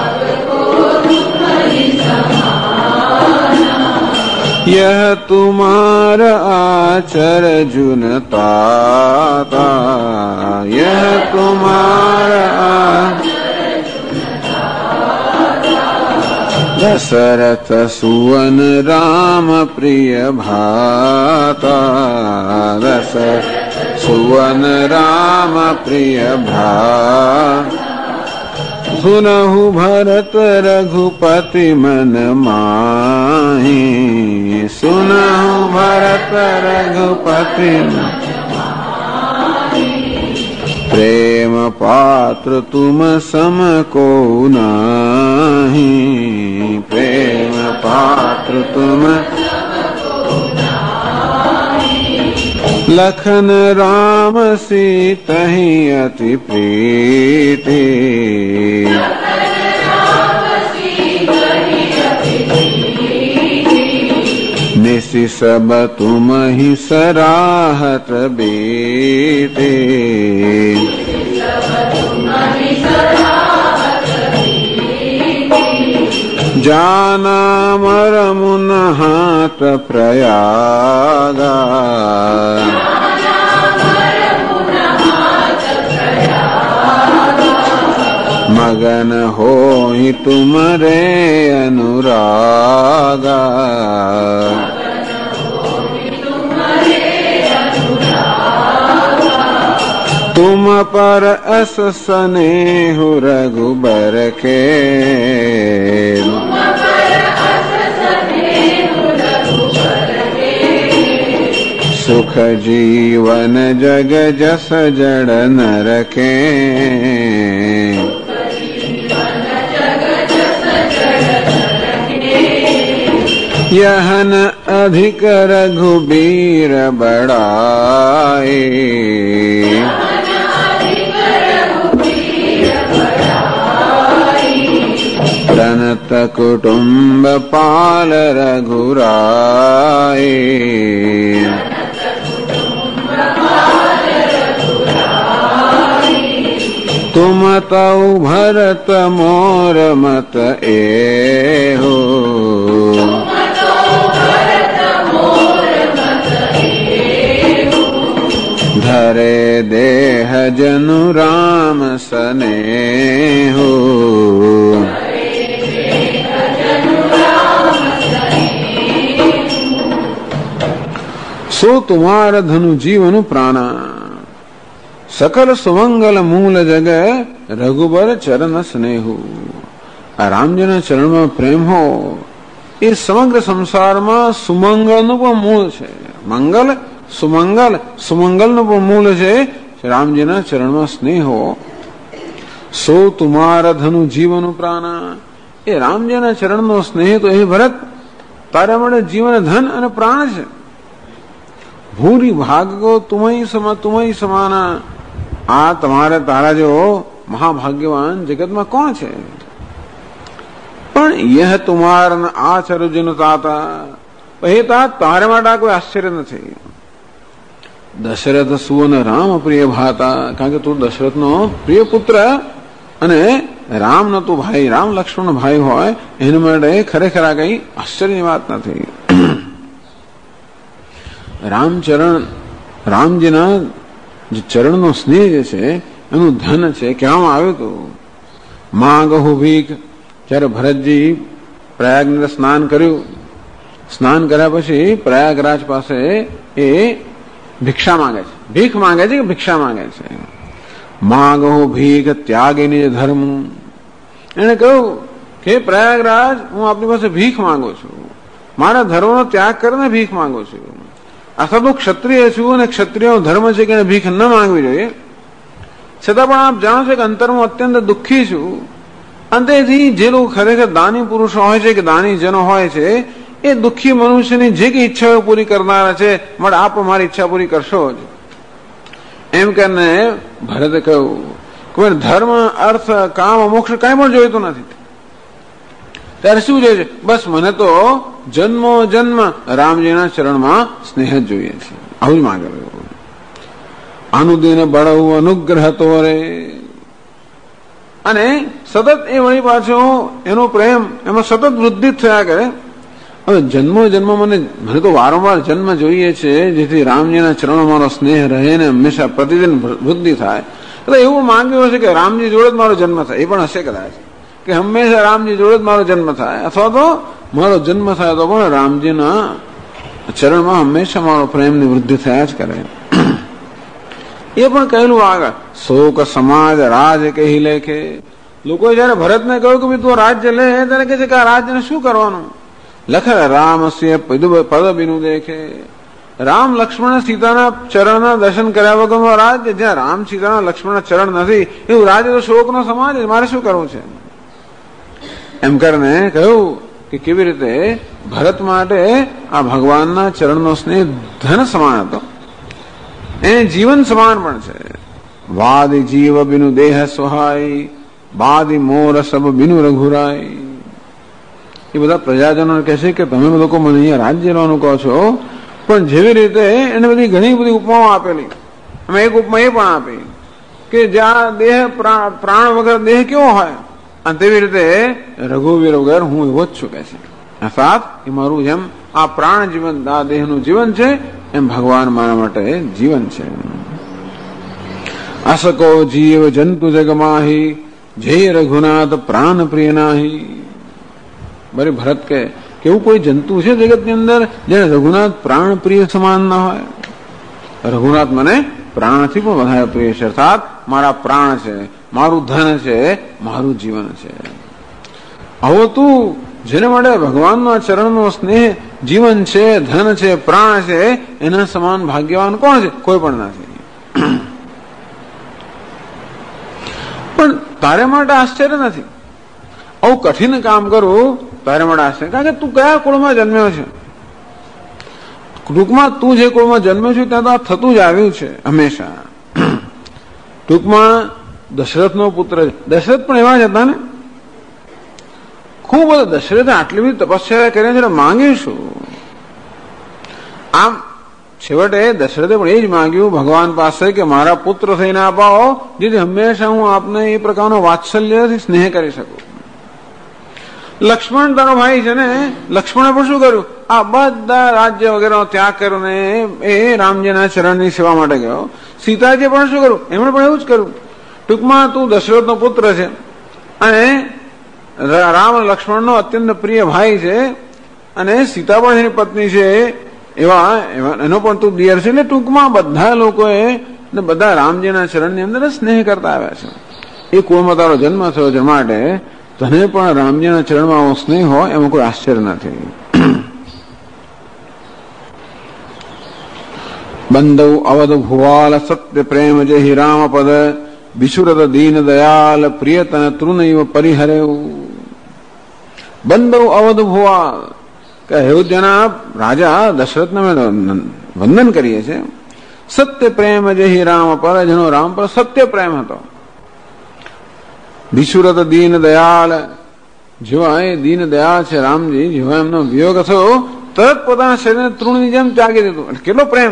यह तुम्हारा आचर जुन ताता, यह तुम्हारा दशरथ सुवन राम प्रिय भ्राता, दशरथ सुवन राम प्रिय भ्राता। सुनहु भरत रघुपति मन माहि, सुनहु भरत रघुपति प्रेम पात्र तुम सम को नाही, प्रेम पात्र तुम लखन राम सीतहि अति प्रीति, निसि सब तुम ही सराहत बीते, जाना मर मुन हाथ प्रयागा, मगन होई तुमरे अनुरागा, तुम पर अस स्नेह रघुबर के, सुख जीवन जग जस जड़ नरके, यहन अधिक रघुबीर बड़ाए, प्रणत कुटुम्ब पाल रघुराए, तुम तौ भरत मोर मत एहो, धरे देह जनु राम सनेहो, सो तुम्हार धनु जीवनु प्राणा, सकल सुमंगल मूल जग रघुबर चरण स्नेहु। राम जी ना चरण में प्रेम हो એ સમગ્ર સંસારમાં સુમંગળનું પણ મૂળ છે. મંગલ સુમંગલ, સુમંગલનું પણ મૂળ છે રામજીના ચરણમાં સ્નેહ હો. સો તુમારા ધનુ જીવનું પ્રાણા. એ રામજીના ચરણનો સ્નેહ તો એ ભરત તારા માટે જીવન ધન અને પ્રાણ છે. ભૂરી ભાગો તુમય સમાના. આ તમારે તારા જેવો મહાભાગ્યવાન જગતમાં કોણ છે? પણ યહ તુમાર આચરજન તાતા, એ તા તારે માટે કોઈ આશ્ચર્ય નથી. દશરથ સુવન રામ પ્રિય ભાતા, કારણ કે તું દશરથનો પ્રિય પુત્ર અને રામનો તું ભાઈ, રામ લક્ષ્મણ ભાઈ હોય એના માટે ખરેખર આ કઈ આશ્ચર્યની વાત નથી. રામજીના જે ચરણનો સ્નેહ જે છે એનું ધન છે. કહેવામાં આવ્યું હતું માંગહુ ભીખ. જયારે ભરતજી પ્રયાગને સ્નાન કર્યું, સ્નાન કર્યા પછી પ્રયાગરાજ પાસે એ ભિક્ષા માંગે છે. ભીખ માંગે છે કે ભિક્ષા માંગે છે? માંગહો ભીખ ત્યાગીની ધર્મ. એને કહ્યું કે પ્રયાગરાજ હું આપની પાસે ભીખ માંગુ છું, મારા ધર્મનો ત્યાગ કરીને ભીખ માંગુ છું. આ તો ક્ષત્રિય છું અને ક્ષત્રિયનો ધર્મ છે કે ભીખ ન માંગવી જોઈએ. છતાં પણ આપ જાણો છો કે અંતરમાં અત્યંત દુઃખી છું. અંતેથી જે લોકો ખરેખર દાની પુરુષો હોય છે કે દાની જનો હોય છે એ દુઃખી મનુષ્યની જે કઈ ઈચ્છાઓ પૂરી કરનારા છે, મળે આપ મારી ઈચ્છા પૂરી કરશો જ એમ કરીને ભરતે કહ્યું કે ધર્મ અર્થ કામ મોક્ષ કઈ પણ જોઈતું નથી. ત્યારે શું જોઈએ છે? બસ મને તો જન્મો જન્મ રામજીના ચરણમાં સ્નેહ જ જોઈએ છે. આવું જ માંગે. અનુદિન બળવું અનુગ્રહ તો રે. અને સતત એ વળી પાછો એનો પ્રેમ એમાં સતત વૃદ્ધિ થયા કરે. હવે જન્મો જન્મ મને તો વારંવાર જન્મ જોઈએ છે જેથી રામજીના ચરણમાં મારો સ્નેહ રહે ને હંમેશા પ્રતિદિન વૃદ્ધિ થાય. એટલે એવું માંગ્યું હશે કે રામજી જોડે જ મારો જન્મ થાય. એ પણ હશે કદાચ, કે હંમેશા રામજી જોડે જ મારો જન્મ થાય, અથવા તો મારો જન્મ થાય તો પણ રામજીના ચરણમાં હંમેશા મારો પ્રેમની વૃદ્ધિ થયા જ કરે. એ પણ કહેલું આગળ, શોક સમાજ રાજ કહી લેખે. લોકોએ જયારે ભરતને કહ્યું કે તું રાજ્ય લે, ત્યારે કહે છે કે આ રાજ્યને શું કરવાનું? લખ રામસ્ય પદ બિનુ દેખે. રામ લક્ષ્મણ સીતાના ચરણના દર્શન કર્યા વગરનો રાજ્ય, જ્યાં રામ સીતાના લક્ષ્મણના ચરણ નથી એવું રાજ્ય તો શોકનો સમાજ, મારે શું કરવું છે? એમ કરીને કહ્યું કે કેવી રીતે ભરત માટે આ ભગવાનના ચરણનો સ્નેહ ધન સમાન હતો, એ જીવન સમાન પણ છે. વાદી જીવ બિનુ દેહ સહાય, બાદી મોર સબ બિનુ રઘુરાય. એ બધા પ્રજાજનો કહે છે કે તમે લોકો મને અહીંયા રાજ્ય લેવાનું કહો છો, પણ જેવી રીતે એને બધી ઘણી બધી ઉપમાઓ આપેલી. અમે એક ઉપમા એ પણ આપી કે જ્યાં દેહ પ્રાણ વગર દેહ કેવો હોય, અને તેવી રીતે રઘુવીર વગર હું એવો જ છું કે છે. અર્થાત એ મારું જેમ આ પ્રાણ જીવન, આ દેહનું જીવન છે, એમ ભગવાન મારા માટે જીવન છે. અસકો જીવ જંતુ જગમાહી, જય રઘુનાથ પ્રાણ પ્રિય નાહી. બરે ભરત કે એવું કોઈ જંતુ છે જગતની અંદર જેને રઘુનાથ પ્રાણ પ્રિય સમાન ના હોય? રઘુનાથ મને પ્રાણથી પણ વધારે પ્રિય છે, અર્થાત મારા પ્રાણ છે, મારું ધન છે, મારું જીવન છે. આવો તું જેને માટે ભગવાનનો ચરણનો સ્નેહ જીવન છે, ધન છે, પ્રાણ છે, એના સમાન ભાગ્યવાન કોણ છે? કોઈ પણ નથી. પણ તારે માટે આશ્ચર્ય નથી. આવું કઠિન કામ કરવું તારે માટે આશ્ચર્ય, કારણ કે તું કયા કુળમાં જન્મ્યો છે. ટૂંકમાં તું જે કુળમાં જન્મ્યો છે ત્યાં તો આ થતું જ આવ્યું છે હંમેશા. ટૂંકમાં દશરથનો પુત્ર, દશરથ પણ એવા જ હતા ને. ખૂબ બધા દશરથે આટલી બધી તપસ્યા કરીને માંગ્યું શું? આમ છેવટે દશરથે પણ એ જ માંગ્યું ભગવાન પાસે કે મારા પુત્ર થઈને અપાવો, જેથી હંમેશા હું આપને એ પ્રકારનો વાત્સલ્યથી સ્નેહ કરી શકું. લક્ષ્મણ તારો ભાઈ છે ને, લક્ષ્મણે પણ શું કર્યું? આ બધા રાજ્ય વગેરે ત્યાગ કર્યો ને એ રામજીના ચરણની સેવા માટે ગયો. સીતાજી પણ શું કર્યું? એમણે પણ એવું જ કર્યું. ટૂંકમાં તું દશરથનો પુત્ર છે અને રામ અને લક્ષ્મણનો અત્યંત પ્રિય ભાઈ છે, અને સીતા પણ એની પત્ની છે, એવા એનો પણ તું દિયર છે. એટલે ટૂંકમાં બધા લોકોએ બધા રામજીના ચરણની અંદર સ્નેહ કરતા આવ્યા છે. એ કુળમાં તારો જન્મ થયો છે, માટે તને પણ રામજીના ચરણમાં આવો સ્નેહ હોય એમાં કોઈ આશ્ચર્ય નથી. બંધવ અવધ ભુવાલ સત્ય પ્રેમ જય હિ રામ પદ, વિશુરત દીન દયાલ પ્રિયતન તૃનૈવ પરિહરેવ. બંધવ અવધ ભુવાલ કે અયોધ્યાના રાજા દશરથને અમે વંદન કરીએ છીએ. સત્ય પ્રેમ જય હિ રામ પર, જેનો રામ પર સત્ય પ્રેમ હતો. વિશુરત દીન દયાલ, જેવા એ દીન દયાળ છે રામજી, જેવા એમનો વિયોગ થયો તરત પોતાના શરીરને તૃણની જેમ ત્યાગી દીધું. કેટલો પ્રેમ!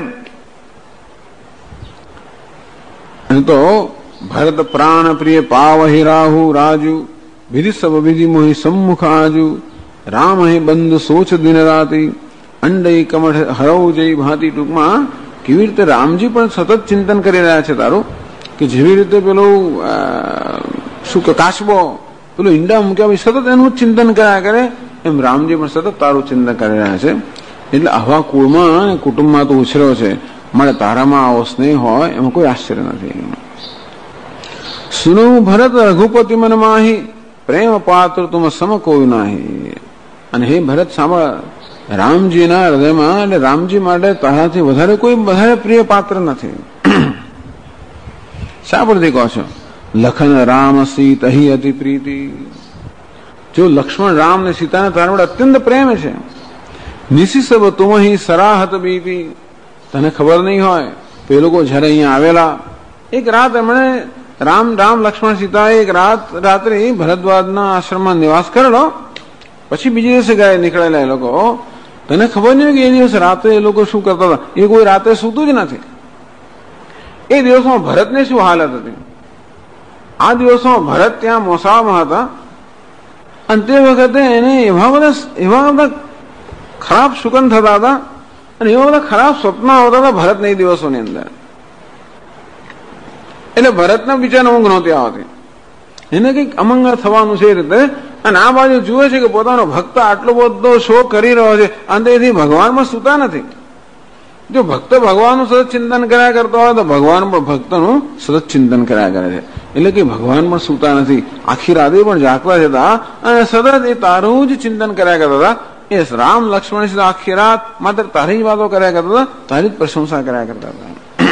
તો ભરત પ્રાણ પ્રિય પાવહિ રાહુ રાજુ, વિધિ સબ વિધિ મોહિ સમ્મુખ આજુ, રામ હે બંધ સોચ દિન રાતી, અંડઈ કમઠ હરવ જઈ ભાતી. ટૂંકમાં કેવી રીતે રામજી પણ સતત ચિંતન કરી રહ્યા છે તારું, કે જેવી રીતે પેલું શું કે કાચબો પેલું ઈંડા મૂક્યા પછી સતત એનું ચિંતન કર્યા કરે, એમ રામજી પણ સતત તારું ચિંતન કરી રહ્યા છે. એટલે આવા કુળમાં કુટુંબમાં તું ઉછર્યો છે, માટે તારામાં આવો સ્નેહ હોય એમાં કોઈ આશ્ચર્ય નથી. સુનો ભરત રઘુપતિ મન માહી, પ્રેમ પાત્ર તુમ સમ કોઈ નાહી. અને હે ભરત સાંભળ, રામજીના હૃદયમાં એટલે રામજી માટે તારાથી વધારે પ્રિય પાત્ર નથી. શા પરથી કહો છો? લખન રામ સીત હી અતિ પ્રીતિ. જો લક્ષ્મણ રામ ને સીતાને તારા માટે અત્યંત પ્રેમ છે. નિશી સબ તુમ હી સરાહત બીતી. તને ખબર નહીં હોય તો એ લોકો જયારે અહીંયા આવેલા, એક રાત એમણે રામ લક્ષ્મણ સીતા એક રાત્રે ભરદ્વાજના આશ્રમમાં નિવાસ કરેલો. પછી બીજે દિવસે ગયા નીકળેલા એ લોકો. તને ખબર નહીં કે એ દિવસ રાતે એ લોકો શું કરતા હતા? એ કોઈ રાતે સૂતું જ નથી. એ દિવસમાં ભરતને શું હાલત હતી? આ દિવસમાં ભરત ત્યાં મોસાળમાં હતા, અને તે વખતે એને એવા બધા ખરાબ સુગંધ થતા હતા, અને એવા બધા ખરાબ સ્વપ્ન આવતા હતા ભરતના એ દિવસોની અંદર. એટલે ભરતના બિચારાને ઊંઘ નહોતી આવતી. એને કંઈક અમંગળ થવાનું છે એ રીતે. અને આ બાજુ જુએ છે કે પોતાનો ભક્ત આટલો બધો શો કરી રહ્યો છે અને તેથી ભગવાનમાં સૂતા નથી. જો ભક્ત ભગવાનનું સતત ચિંતન કર્યા કરતો હોય તો ભગવાન પણ ભક્તનું સતત ચિંતન કર્યા કરે છે. એટલે કે ભગવાન પણ સૂતા નથી, આખી રાતે પણ જાગતા હતા અને સતત એ તારું જ ચિંતન કર્યા કરતા હતા. એ રામ લક્ષ્મણ સીતા આખી રાત માત્ર તારી જ વાતો કર્યા કરતા હતા, તારી જ પ્રશંસા કર્યા કરતા હતા.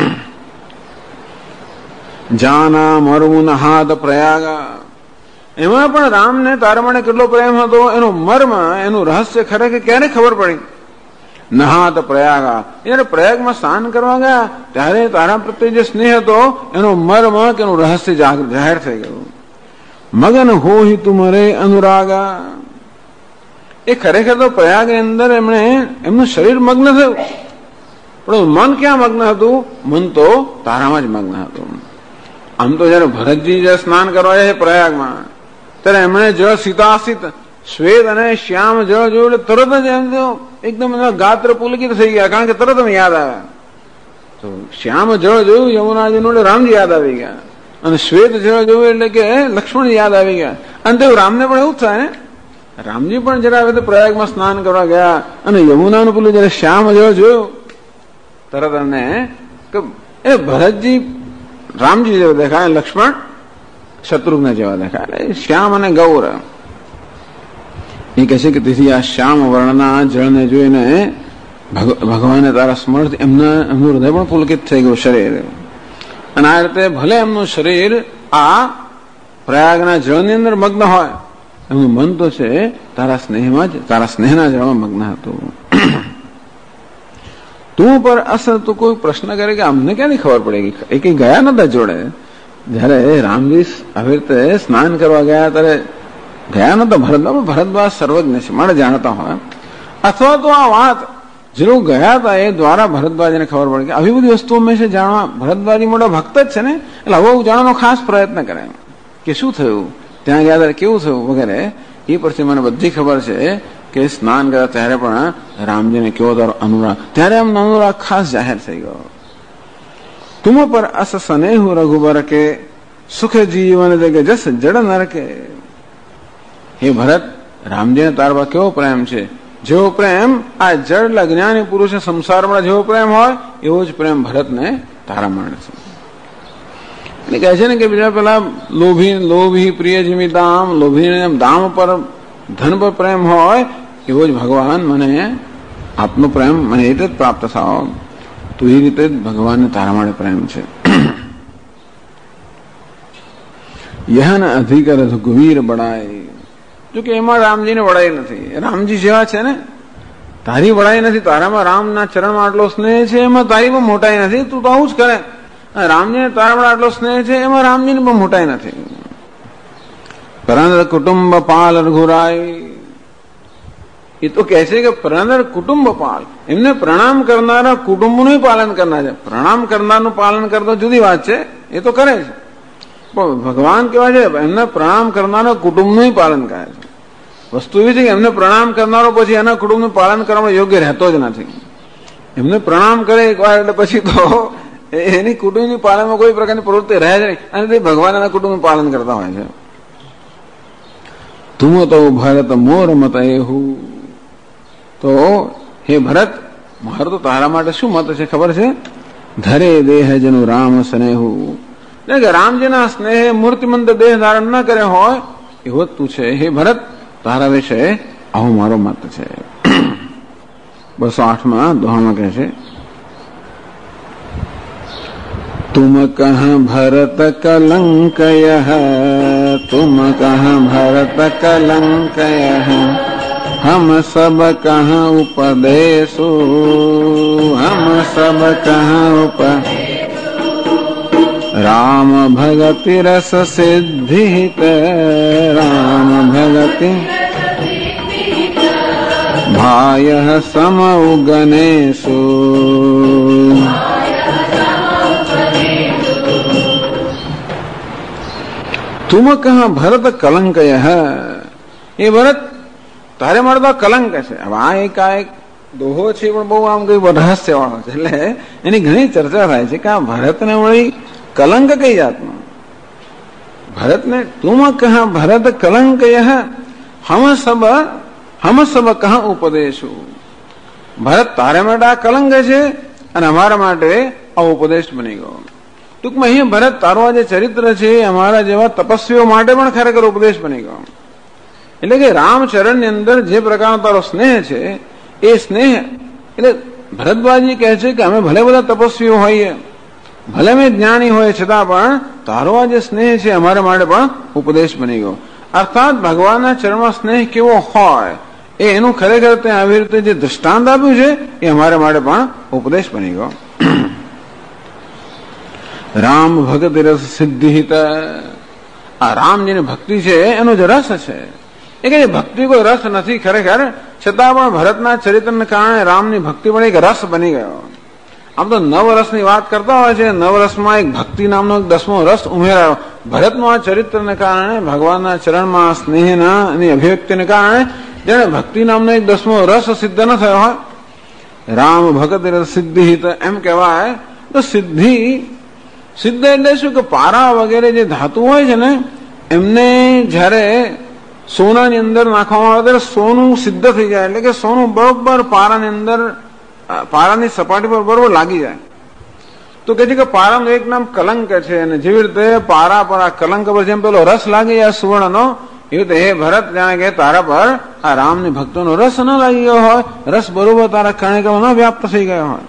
જાના મરવું હાથ પ્રયાગા, એમાં પણ રામને તારા માટે કેટલો પ્રેમ હતો એનું મર્મ, એનું રહસ્ય ખરેખર ક્યારે ખબર પડી? નહાત પ્રયાગા, જયારે પ્રયાગમાં સ્નાન કરવા ગયા ત્યારે તારા પ્રત્યે જે સ્નેહ હતો એનો મર્મ કે એનું રહસ્ય જાહેર થઈ ગયું. મગન હોહિ તુમરે અનુરાગા, એ ખરેખર તો પ્રયાગની અંદર એમનું શરીર મગ્ન થયું, પણ મન ક્યાં મગ્ન હતું? મન તો તારામાં જ મગ્ન હતું. આમ તો જયારે ભરતજી જયારે સ્નાન કરવા જાય પ્રયાગમાં ત્યારે એમણે જળ સીતાસિત શ્વેત અને શ્યામ જળ જોયું એટલે તરત જ એમ તો એકદમ ગાત્ર પુલકિત થઈ ગયા, કારણ કે તરત એમ યાદ આવ્યા. તો શ્યામ જળ જોયું યમુનાજીનું એટલે રામજી યાદ આવી ગયા, અને શ્વેત જળ જોયું એટલે કે લક્ષ્મણ યાદ આવી ગયા. અને તે રામને પણ એવું જ થાય ને, રામજી પણ જરા હવે પ્રયાગમાં સ્નાન કરવા ગયા અને યમુનાનું પેલું જયારે શ્યામ જળ જોયું તરત એમને એ ભરતજી રામજી જેવા દેખાય, લક્ષ્મણ શત્રુઘ્ન જેવા દેખાય, શ્યામ અને ગૌર. એ કહે છે કે તેથી આ શ્યામ વર્ણના જળને જોઈને ભગવાને તારા સ્મર્થ એમનું હૃદય પણ પુલકિત થઈ ગયું, શરીર. અને આ રીતે ભલે એમનું શરીર આ પ્રયાગના જળની અંદર મગ્ન હોય, એમનું મન તો છે તારા સ્નેહમાં જ, તારા સ્નેહના જળમાં મગ્ન હતું. તું પર અસર તો કોઈ પ્રશ્ન કરે કે અમને ક્યાંની ખબર પડેગી? એ કઈ ગયા નતા જોડે. જયારે રામજી આવી રીતે સ્નાન કરવા ગયા ત્યારે ગયા નતા ભરતભાઈ. ભરતભાઈ સર્વજ્ઞ છે, મારે જાણતા હોય. અથવા તો આ વાત જે લોકો ગયા હતા એ દ્વારા ભરતભાઈને ખબર પડે કે આવી બધી વસ્તુઓ હંમેશા જાણવા, ભરતભાઈ મોટા ભક્ત જ છે ને, એટલે હવે જાણવાનો ખાસ પ્રયત્ન કરે કે શું થયું, ત્યાં ગયા ત્યારે કેવું થયું વગેરે. એ પરથી મને બધી ખબર છે કે સ્નાન કર્યા ત્યારે પણ રામજીને કેવો તારો અનુરાગ, ત્યારે એમનો અનુરાગ ખાસ જાહેર થઈ ગયો. તુમ પર અસ સ્નેહ રઘુબર કે સુખ જીવન કે જસ જડ નરકે. હે ભરત, રામજીને તારા પર કેવો પ્રેમ છે, જેવો પ્રેમ આ જડ અજ્ઞાની પુરુષ સંસારમાં જેવો પ્રેમ હોય એવો જ પ્રેમ ભરતને તારા માટે છે. એટલે કહે છે ને કે બીજા પેલા લોભી પ્રિય જીમી દામ, લોભીને દામ પર ધન પર પ્રેમ હોય એવો જ ભગવાન મને આપનો પ્રેમ મને એ રીતે જ પ્રાપ્ત થાવ. તો એ રીતે જ ભગવાનને તારા માટે પ્રેમ છે. યહન અધિક રઘુવીર બડાય, જોકે એમાં રામજીને વડાઈ નથી. રામજી જેવા છે ને, તારી વડાઈ નથી. તારામાં રામના ચરણમાં આટલો સ્નેહ છે, એમાં તારી પણ મોટાઈ નથી. તું તો આવું જ કરે. રામજીને તારામાં આટલો સ્નેહ છે, એમાં રામજીને પણ મોટાઈ નથી. પરંદર કુટુંબ પાલ રઘુરાય, એ તો કહે છે કે પરંદર કુટુંબ પાલ, એમને પ્રણામ કરનારા કુટુંબનું પાલન કરનાર છે. પ્રણામ કરનારનું પાલન કરતો જુદી વાત છે, એ તો કરે છે. પણ ભગવાન કેવા છે, એમને પ્રણામ કરનારા કુટુંબનું પાલન કરે છે. વસ્તુ એવી છે કે એમને પ્રણામ કરનારો પછી એના કુટુંબનું પાલન કરવામાં યોગ્ય રહેતો જ નથી. એમને પ્રણામ કરે એકવાર એટલે પછી તો એની કુટુંબની પાલનમાં કોઈ પ્રકારની પ્રવૃત્તિ રહે જ નહીં, અને તે ભગવાન એના કુટુંબનું પાલન કરતા હોય છે. તુમ તો ભરત મોર મત એવું, તો હે ભરત, મારું તો તારા માટે શું મત છે ખબર છે? ધરે દેહ જનું રામ સ્નેહું, કે રામજીના સ્નેહ મૂર્તિમંત દેહ ધારણ ન કરે હોય એવો તું છે. હે ભરત, તારા વિશે આવો મારો મત છે. 208માં દોહામાં કહે છે, तुम कहाँ भरत कलंकयः, तुम कहाँ भरत कलंकयः, हम सब कहाँ उपदेशो, हम सब कहाँ उप राम भगति रस सिद्धित, राम भगति भायः समौ गणेशो. तुम कहा भरत कलंकय है, એ ભરત તારે મારે કલંક છે. હવે આ એક દોહો છે પણ બહુ આમ કઈ રહસ્ય વાળો છે, એટલે એની ઘણી ચર્ચા થાય છે કે આ ભરતને વળી કલંક કઈ જાતનો. भरत ने तुम कहा भरत कलंक यह हम सब कहा उपदेशो भरत तारे માટે આ કલંક છે અને અમારા માટે આ ઉપદેશ બની ગયો. ટૂંકમાં અહીંયા ભરત તારો આ જે ચરિત્ર છે અમારા જેવા તપસ્વીઓ માટે પણ ખરેખર ઉપદેશ બની ગયો. એટલે કે રામચરણની અંદર જે પ્રકારનો તારો સ્નેહ છે એ સ્નેહ એટલે ભરદ્વાજી કહે છે કે અમે ભલે બધા તપસ્વીઓ હોઈએ, ભલે અમે જ્ઞાની હોય, છતાં પણ તારો આ જે સ્નેહ છે અમારા માટે પણ ઉપદેશ બની ગયો. અર્થાત ભગવાનના ચરણમાં સ્નેહ કેવો હોય એ એનું ખરેખર તે આવી રીતે જે દૃષ્ટાંત આપ્યું છે એ અમારા માટે પણ ઉપદેશ બની ગયો. રામ ભક્તિ રસ સિદ્ધિ. આ રામ જેની ભક્તિ છે એનો જે રસ છે એ કે ભક્તિ કોઈ રસ નથી ખરેખર, છતાં પણ ભરતના ચરિત્રને કારણે રામની ભક્તિ પણ એક રસ બની ગયો. આમ તો નવરસની વાત કરતા હોય છે, નવરસમાં એક ભક્તિ નામનો એક 10મો રસ ઉમેરાયો. ભરતનું આ ચરિત્રને કારણે ભગવાનના ચરણમાં સ્નેહના એની અભિવ્યક્તિને કારણે જેને ભક્તિ નામનો એક 10મો રસ સિદ્ધ ન થયો હોય. રામ ભક્તિ રસ સિદ્ધિ એમ કહેવાય તો સિદ્ધિ સિદ્ધ એટલે શું કે પારા વગેરે જે ધાતુ હોય છે ને એમને જયારે સોનાની અંદર નાખવામાં આવે ત્યારે સોનું સિદ્ધ થઈ જાય. એટલે કે સોનું બરોબર પારાની અંદર પારાની સપાટી પર બરોબર લાગી જાય. તો કે છે કે પારાનું એક નામ કલંક છે અને જેવી રીતે પારા પર આ કલંક પર જેમ પેલો રસ લાગી જાય સુવર્ણનો, એવી રીતે હે ભરત જાણે કે તારા પર આ રામની ભક્તોનો રસ ન લાગી ગયો હોય, રસ બરોબર તારા કણેકમાં ન વ્યાપ્ત થઈ ગયો હોય.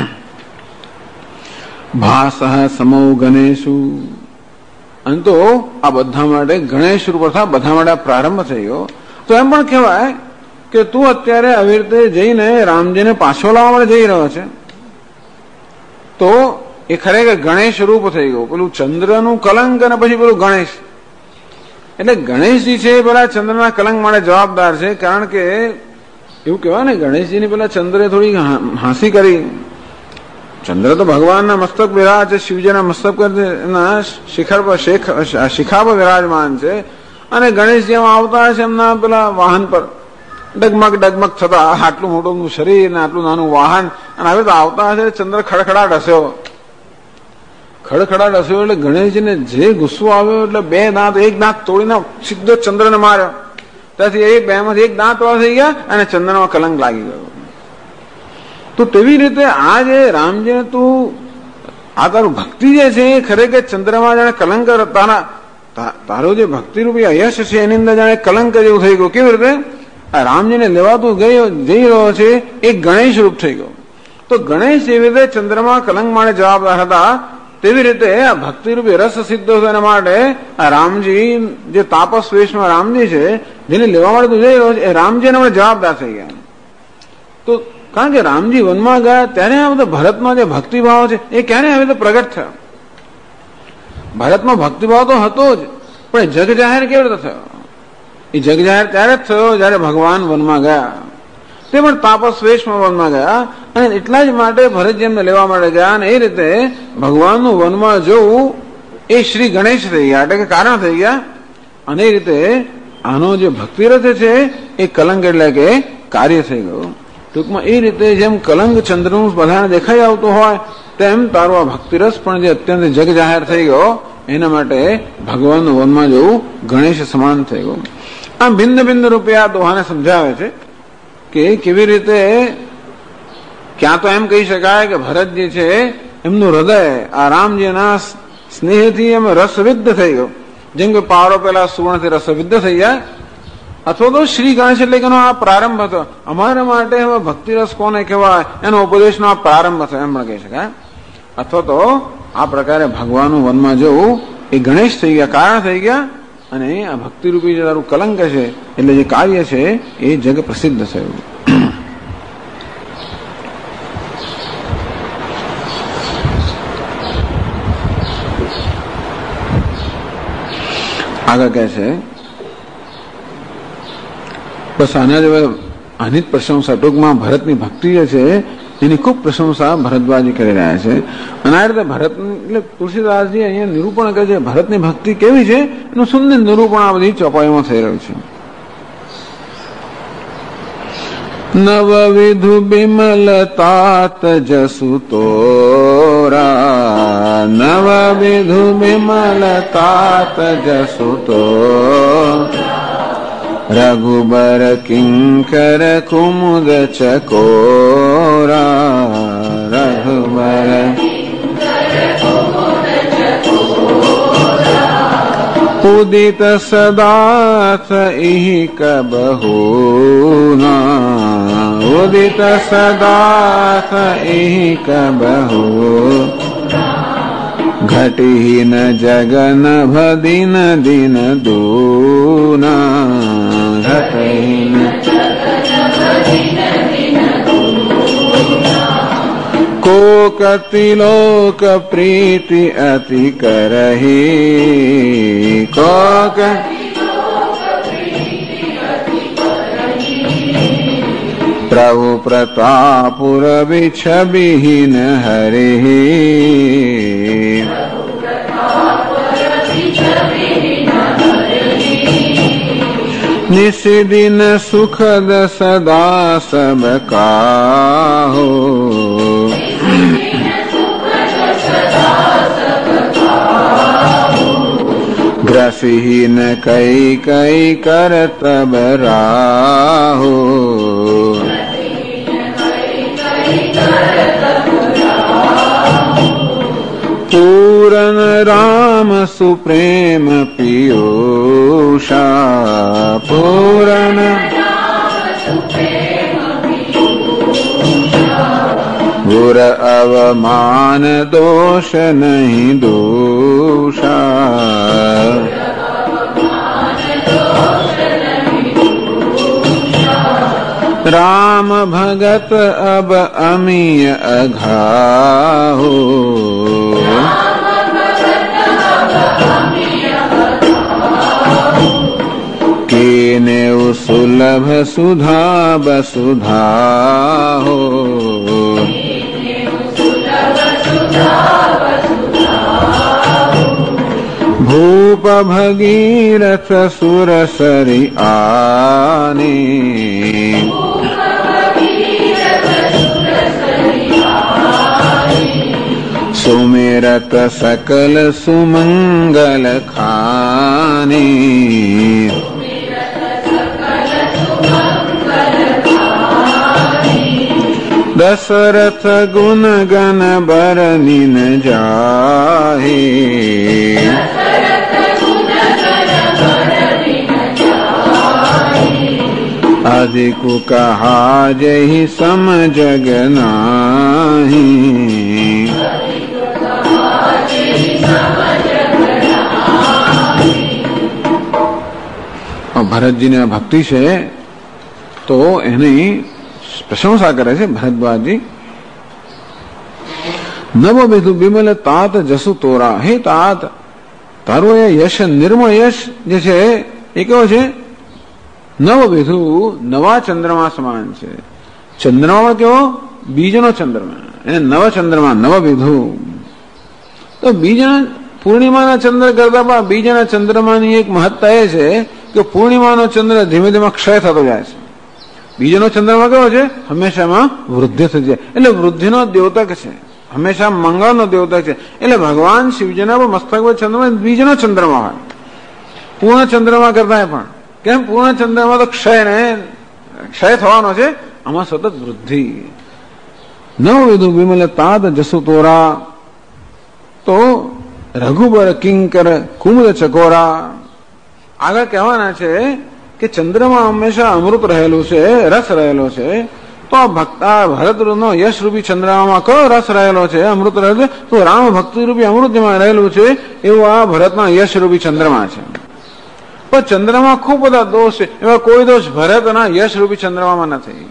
ભાસઃ સમૌ ગણેશુ. અને તો આ બધા માટે ગણેશ રૂપ અર્થાત બધા માટે પ્રારંભ થઈ ગયો. તો એમ પણ કહેવાય કે તું અત્યારે આવી રીતે જઈને રામજીને પાછો લાવવા માટે જઈ રહ્યો છે તો એ ખરેખર ગણેશ રૂપ થઈ ગયું. પેલું ચંદ્રનું કલંક અને પછી પેલું ગણેશ. એટલે ગણેશજી છે પેલા ચંદ્રના કલંક માટે જવાબદાર છે. કારણ કે એવું કહેવાય ને ગણેશજીની પેલા ચંદ્રે થોડી હાંસી કરી. ચંદ્ર તો ભગવાનના મસ્તક વિરાજ છે, શિવજીના મસ્તક ના શિખર પર શિખા પર વિરાજમાન છે અને ગણેશજી એમાં આવતા છે એમના પેલા વાહન પર ડગમગ ડગમગ થતા, આટલું મોટું શરીર ને આટલું નાનું વાહન અને હવે તો આવતા હશે. ચંદ્ર ખડખડાટ હસ્યો એટલે ગણેશજીને જે ગુસ્સો આવ્યો એટલે 2 દાંત, એક દાંત તોડીને સીધો ચંદ્રને માર્યો. ત્યાંથી એ 2માંથી એક દાંત વાળા થઈ ગયા અને ચંદ્રમાં કલંક લાગી ગયો. તો તેવી રીતે આ જે રામજીને તું આ તારું ભક્તિ જે છે એ ખરેખર ચંદ્રમાં જાણે કલંક તારો જે ભક્તિરૂપી યશ છે એની અંદર જાણે કલંક જેવું થઈ ગયું. કેવી રીતે આ રામજીને લેવાતું જઈ રહ્યો છે એ ગણેશ રૂપ થઈ ગયો. તો ગણેશ જેવી રીતે ચંદ્રમાં કલંક માટે જવાબદાર હતા તેવી રીતે આ ભક્તિરૂપી રસ સિદ્ધ થયો એના માટે આ રામજી જે તાપસ વેશમાં રામજી છે જેને લેવા માટે તું જઈ રહ્યો છે એ રામજી એના માટે જવાબદાર થઈ ગયા. તો કારણ કે રામજી વનમાં ગયા ત્યારે આ બધો ભરતમાં જે ભક્તિભાવ છે એ ક્યારે આવી રીતે પ્રગટ થયો. ભારતમાં ભક્તિભાવ તો હતો જ પણ જગ જાહેર કેવી રીતે થયો? એ જગ જાહેર ત્યારે જ થયો જયારે ભગવાન વનમાં ગયા. તે પણ તાપસ વેશમાં વનમાં ગયા અને એટલા જ માટે ભરતજી એમને લેવા માટે ગયા અને એ રીતે ભગવાનનું વનમાં જવું એ શ્રી ગણેશ થઈ ગયા, એટલે કે કારણ થઈ ગયા. અને એ રીતે આનો જે ભક્તિરથ છે એ કલંક એટલે કે કાર્ય થઈ ગયું. ટૂંકમાં એ રીતે જેમ કલંક ચંદ્રનું બધાને દેખાઈ આવતું હોય તેમ તારો આ ભક્તિરસ પણ જે અત્યંત જગ જાહેર થઈ ગયો એના માટે ભગવાનનું વનમાં જવું ગણેશ સમાન થઈ ગયું. આમ ભિન્ન ભિન્ન રૂપે આ દોહાને સમજાવે છે કે કેવી રીતે ક્યાં તો એમ કહી શકાય કે ભરતજી છે એમનું હૃદય આ રામજીના સ્નેહથી એમ રસવિદ્ધ થઈ ગયું. જેમ કે પારો પેલા સુવર્ણથી રસવિદ્ધ થઈ જાય, અથવા તો શ્રી ગણેશ એટલે કે આ પ્રારંભ હતો. અમારા માટે હવે ભક્તિરસ કોને કહેવાય એનો ઉપદેશનો આ પ્રારંભ થયો એમ પણ કહી શકાય. અથવા તો આ પ્રકારે ભગવાનનું વનમાં જવું એ ગણેશ થઈ ગયા, કારણ થઈ ગયા અને આ ભક્તિરૂપી જે તારું કલંક છે એટલે જે કાર્ય છે એ જગ પ્રસિદ્ધ થયું. આગળ કહે છે બસ આની જ પ્રશંસા ટૂંકમાં ભરતની ભક્તિ જે છે એની ખૂબ પ્રશંસા ભરદ્વાજી કરી રહ્યા છે. અને આ રીતે ભરત એટલે તુલસીદાસજી અહીંયા નિરૂપણ કરે છે ભરતની ભક્તિ કેવી છે એનું સુંદર નિરૂપણ આ બધી ચોપાઈમાં થઈ રહ્યું છે. नवविधु बिमल तात जसु तोरा, नवविधु बिमल तात जसु तोरा, रघुबर किंकर कुमुद चकोरा, रघुबर उदित सदाथ इहि कबहूना, उदित सदाथ इहि कबहू, घटिहीन जगन भदिन दिन दूना, घटिहीन को कतिलोक प्रीति अति करही, को प्रभु प्रतापुर बिछबिहीन हरिहि, निशिदिन सुखद सदा सब काहो, ग्रसहीन कई कई कर तब राहो, पूरन राम सुप्रेम पीयूषा, पूरन गुर अवमान दोष नहीं दूषा, राम भगत अब अमीय अघाहो, कीने सुलभ सुधा बसुधा हो, भूप भगीरथ सुर सरि आने, सुमिरत सकल सुमंगल खाने, दशरथ गुण गण बरनि न जाहे, अधिक कहा जहि सम जग नाही, भरत जी ने भक्ति से तो एनी प्रशंसा करे છે ભરતવાજી, નવ વિધુ બિમલ તાત જસુ તોરા, હે તાત તારો એ યશ નિર્મળ યશ જે છે એ કેવો છે, નવ વિધુ નવા ચંદ્રમા સમાન છે. ચંદ્રમા કેવો, બીજનો ચંદ્રમા, એને નવ ચંદ્રમા નવ વિધુ. તો બીજના પૂર્ણિમાના ચંદ્ર કરતા બીજાના ચંદ્રમાની એક મહત્તા એ છે કે પૂર્ણિમાનો ચંદ્ર ધીમે ધીમે ક્ષય થતો જાય છે, બીજાનો ચંદ્રમા કેવો છે, હંમેશામાં વૃદ્ધિ થઈ જાય, એટલે વૃદ્ધિનો દ્યોતક છે, હંમેશા મંગળનો દ્યોતક છે. એટલે ભગવાન શિવજીના મસ્તક પર ચંદ્રમા બીજાનો ચંદ્રમા હોય, પૂર્ણ ચંદ્રમા કરતા પણ કેમ, પૂર્ણ ચંદ્રમા તો ક્ષય થવાનો છે, આમાં સતત વૃદ્ધિ. નવ વિધુ વિમલ તાત જસુ તોરા, તો રઘુબર કિંકર કુમુદ ચકોરા. આગળ કહેવાના છે કે ચંદ્રમાં હંમેશા અમૃત રહેલું છે, રસ રહેલો છે. તો ભક્તા ભરતનો યશ રૂપી ચંદ્રમામાં કયો રસ રહેલો છે, અમૃત રહેલું છે, તો રામ ભક્તિ રૂપી અમૃત જેમાં રહેલું છે એવું આ ભરતના યશ રૂપી ચંદ્રમા છે. પણ ચંદ્રમાં ખૂબ બધા દોષ છે, એવા કોઈ દોષ ભરતના યશ રૂપી ચંદ્રમામાં નથી.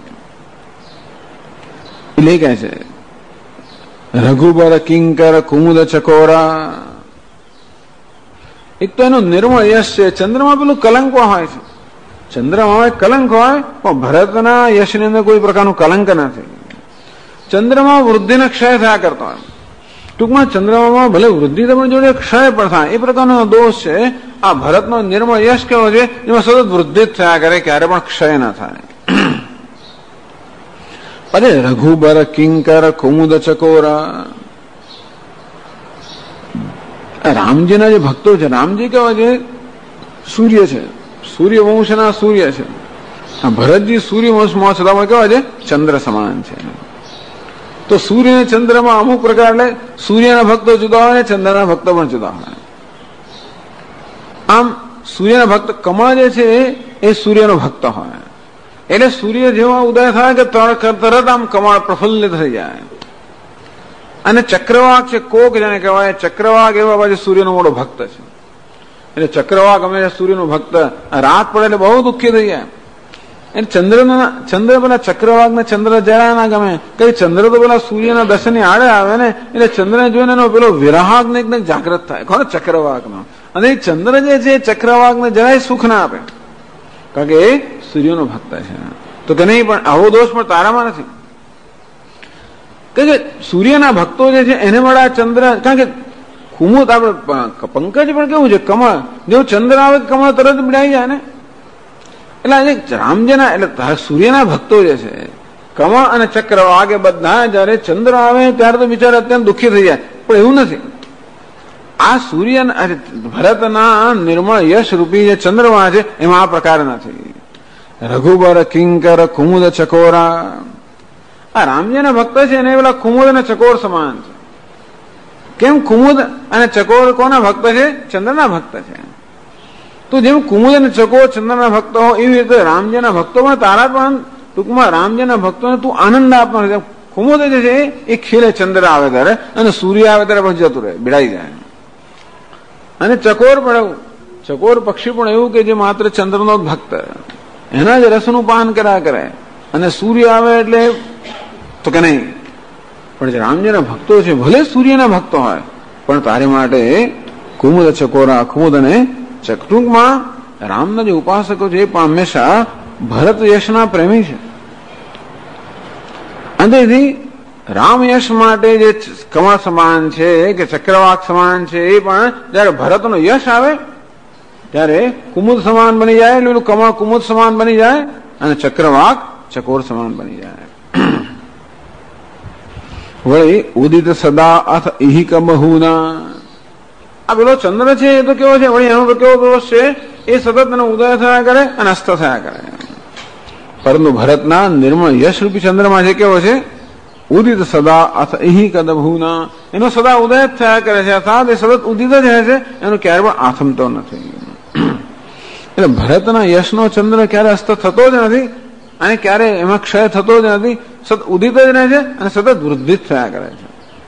એટલે કહે છે રઘુબર કિંકર કુમુદ ચકોરા. એક તો એનું નિર્મળ યશ છે. ચંદ્રમાં પેલું કલંક હોય છે, ચંદ્રમાં કલંક હોય પણ ભરતના યશની અંદર કોઈ પ્રકારનું કલંક નથી. ચંદ્રમાં વૃદ્ધિને ક્ષય થયા કરતો હોય, ટૂંકમાં ચંદ્રમામાં ભલે વૃદ્ધિ પણ જોડે ક્ષય પણ થાય, એ પ્રકારનો દોષ છે. આ ભરતનો નિર્મળ યશ કેવો છે, એમાં સતત વૃદ્ધિ જ થયા કરે, ક્યારે પણ ક્ષય ના થાય. અરે રઘુબર કિંકર કુમુદ ચકોરા, રામજીના જે ભક્તો છે, રામજી કેવા છે? સૂર્ય છે, સૂર્યવંશના સૂર્ય છે. ભરતજી સૂર્યવંશમાં છતાં કેવા છે? ચંદ્ર સમાન છે. તો સૂર્ય અને ચંદ્રમાં અમુક પ્રકાર, એટલે સૂર્યના ભક્તો જુદા હોય ને ચંદ્રના ભક્તો પણ જુદા હોય. આમ સૂર્યના ભક્ત કમળ જે છે એ સૂર્યનો ભક્ત હોય, એટલે સૂર્ય જેવા ઉદય થાય કે તરત આમ કમળ પ્રફુલ્લિત થઈ જાય. અને ચક્રવાક છે, કોક જેને કહેવાય, ચક્રવાક એવા બાજુ સૂર્યનો મોટો ભક્ત છે. એટલે ચક્રવાક અમે સૂર્યનો ભક્ત, રાત પડે એટલે બહુ દુઃખી થઈ જાય. ચંદ્ર પેલા ચક્રવાક ને ચંદ્ર જરા ના ગમે, કઈ ચંદ્ર તો પેલા સૂર્યના દર્શનની આડે આવે ને, એટલે ચંદ્રને જોઈને એનો પેલો વિરાગ ને એકદમ જાગૃત થાય, કોને? ચક્રવાક નો. અને એ ચંદ્ર જે છે ચક્રવાક ને જરાય સુખ ના આપે, કારણ કે એ સૂર્યનો ભક્ત છે. તો કે નહીં, પણ આવો દોષ પણ તારામાં નથી, કે સૂર્યના ભક્તો જે છે એને મળે ચંદ્ર. કારણ કે કુમુદ આપડે પંકજ પણ કેવું છે, કમળ જેવું ચંદ્ર આવે કમળ તરત બિડાઈ જાય ને. એટલે રામજીના, એટલે સૂર્યના ભક્તો જે છે કમળ અને ચક્રવાક એ બધા જયારે ચંદ્ર આવે ત્યારે તો બિચારા અત્યંત દુઃખી થઈ જાય, પણ એવું નથી. આ સૂર્ય ભરતના નિર્મળ યશ રૂપી જે ચંદ્રમા છે એમાં આ પ્રકાર નથી. રઘુબર કિંકર કુમુદ ચકોરા, આ રામજીના ભક્ત છે એને પેલા કુમુદ અને ચકોર સમાન છે. કેમ? કુમુદ અને ચકોર કોના ભક્ત છે? ચંદ્રના ભક્ત છે. તો જેમ કુમુદ અને ચકોર ચંદ્રના ભક્તો હો, એવી રીતે રામજીના ભક્તો પણ તારા પણ ટૂંકમાં રામજીના ભક્તોને તું આનંદ આપવાનો છે. કુમુદ જે છે એ ખીલે ચંદ્ર આવે ત્યારે, અને સૂર્ય આવે ત્યારે પછી જતું રહે, બિડાઈ જાય. અને ચકોર પણ એવું, ચકોર પક્ષી પણ એવું કે જે માત્ર ચંદ્રનો જ ભક્ત, એના જ રસનું પાન કર્યા કરે. અને સૂર્ય આવે એટલે તો કે નહીં, પણ જે રામજીના ભક્તો છે ભલે સૂર્યના ભક્તો હોય, પણ તારે માટે કુમુદ ચકોરા, કુમુદ અને ટૂંકમાં રામના જે ઉપાસકો છે એ પણ હંમેશા ભરત યશના પ્રેમી છે. અંતેથી રામ યશ માટે જે કમળ સમાન છે કે ચક્રવાક સમાન છે, એ પણ જયારે ભરતનો યશ આવે ત્યારે કુમુદ સમાન બની જાય, એટલે કમળ કુમુદ સમાન બની જાય અને ચક્રવાક ચકોર સમાન બની જાય. વળી ઉદિત સદા અથ ઇહિક બહુના, આ પેલો ચંદ્ર છે એ તો કેવો છે? વળી એનો તો કેવો દોષ છે? એ સતત એનો ઉદય થયા કરે અને અસ્ત થયા કરે. પરંતુ ભરતના નિર્મળ યશ રૂપી ચંદ્રમાં છે કેવો છે? ઉદિત સદા અથ ઇહિક બહુના, એનો સદા ઉદય થયા કરે છે, અર્થાત એ સતત ઉદિત જ રહે છે, એનો ક્યારે પણ આથમતો નથી. એટલે ભરતના યશનો ચંદ્ર ક્યારે અસ્ત થતો જ નથી અને ક્યારે એમાં ક્ષય થતો જ નથી, સતત ઉદિત જ રહે છે અને સતત વૃદ્ધિ થયા કરે છે.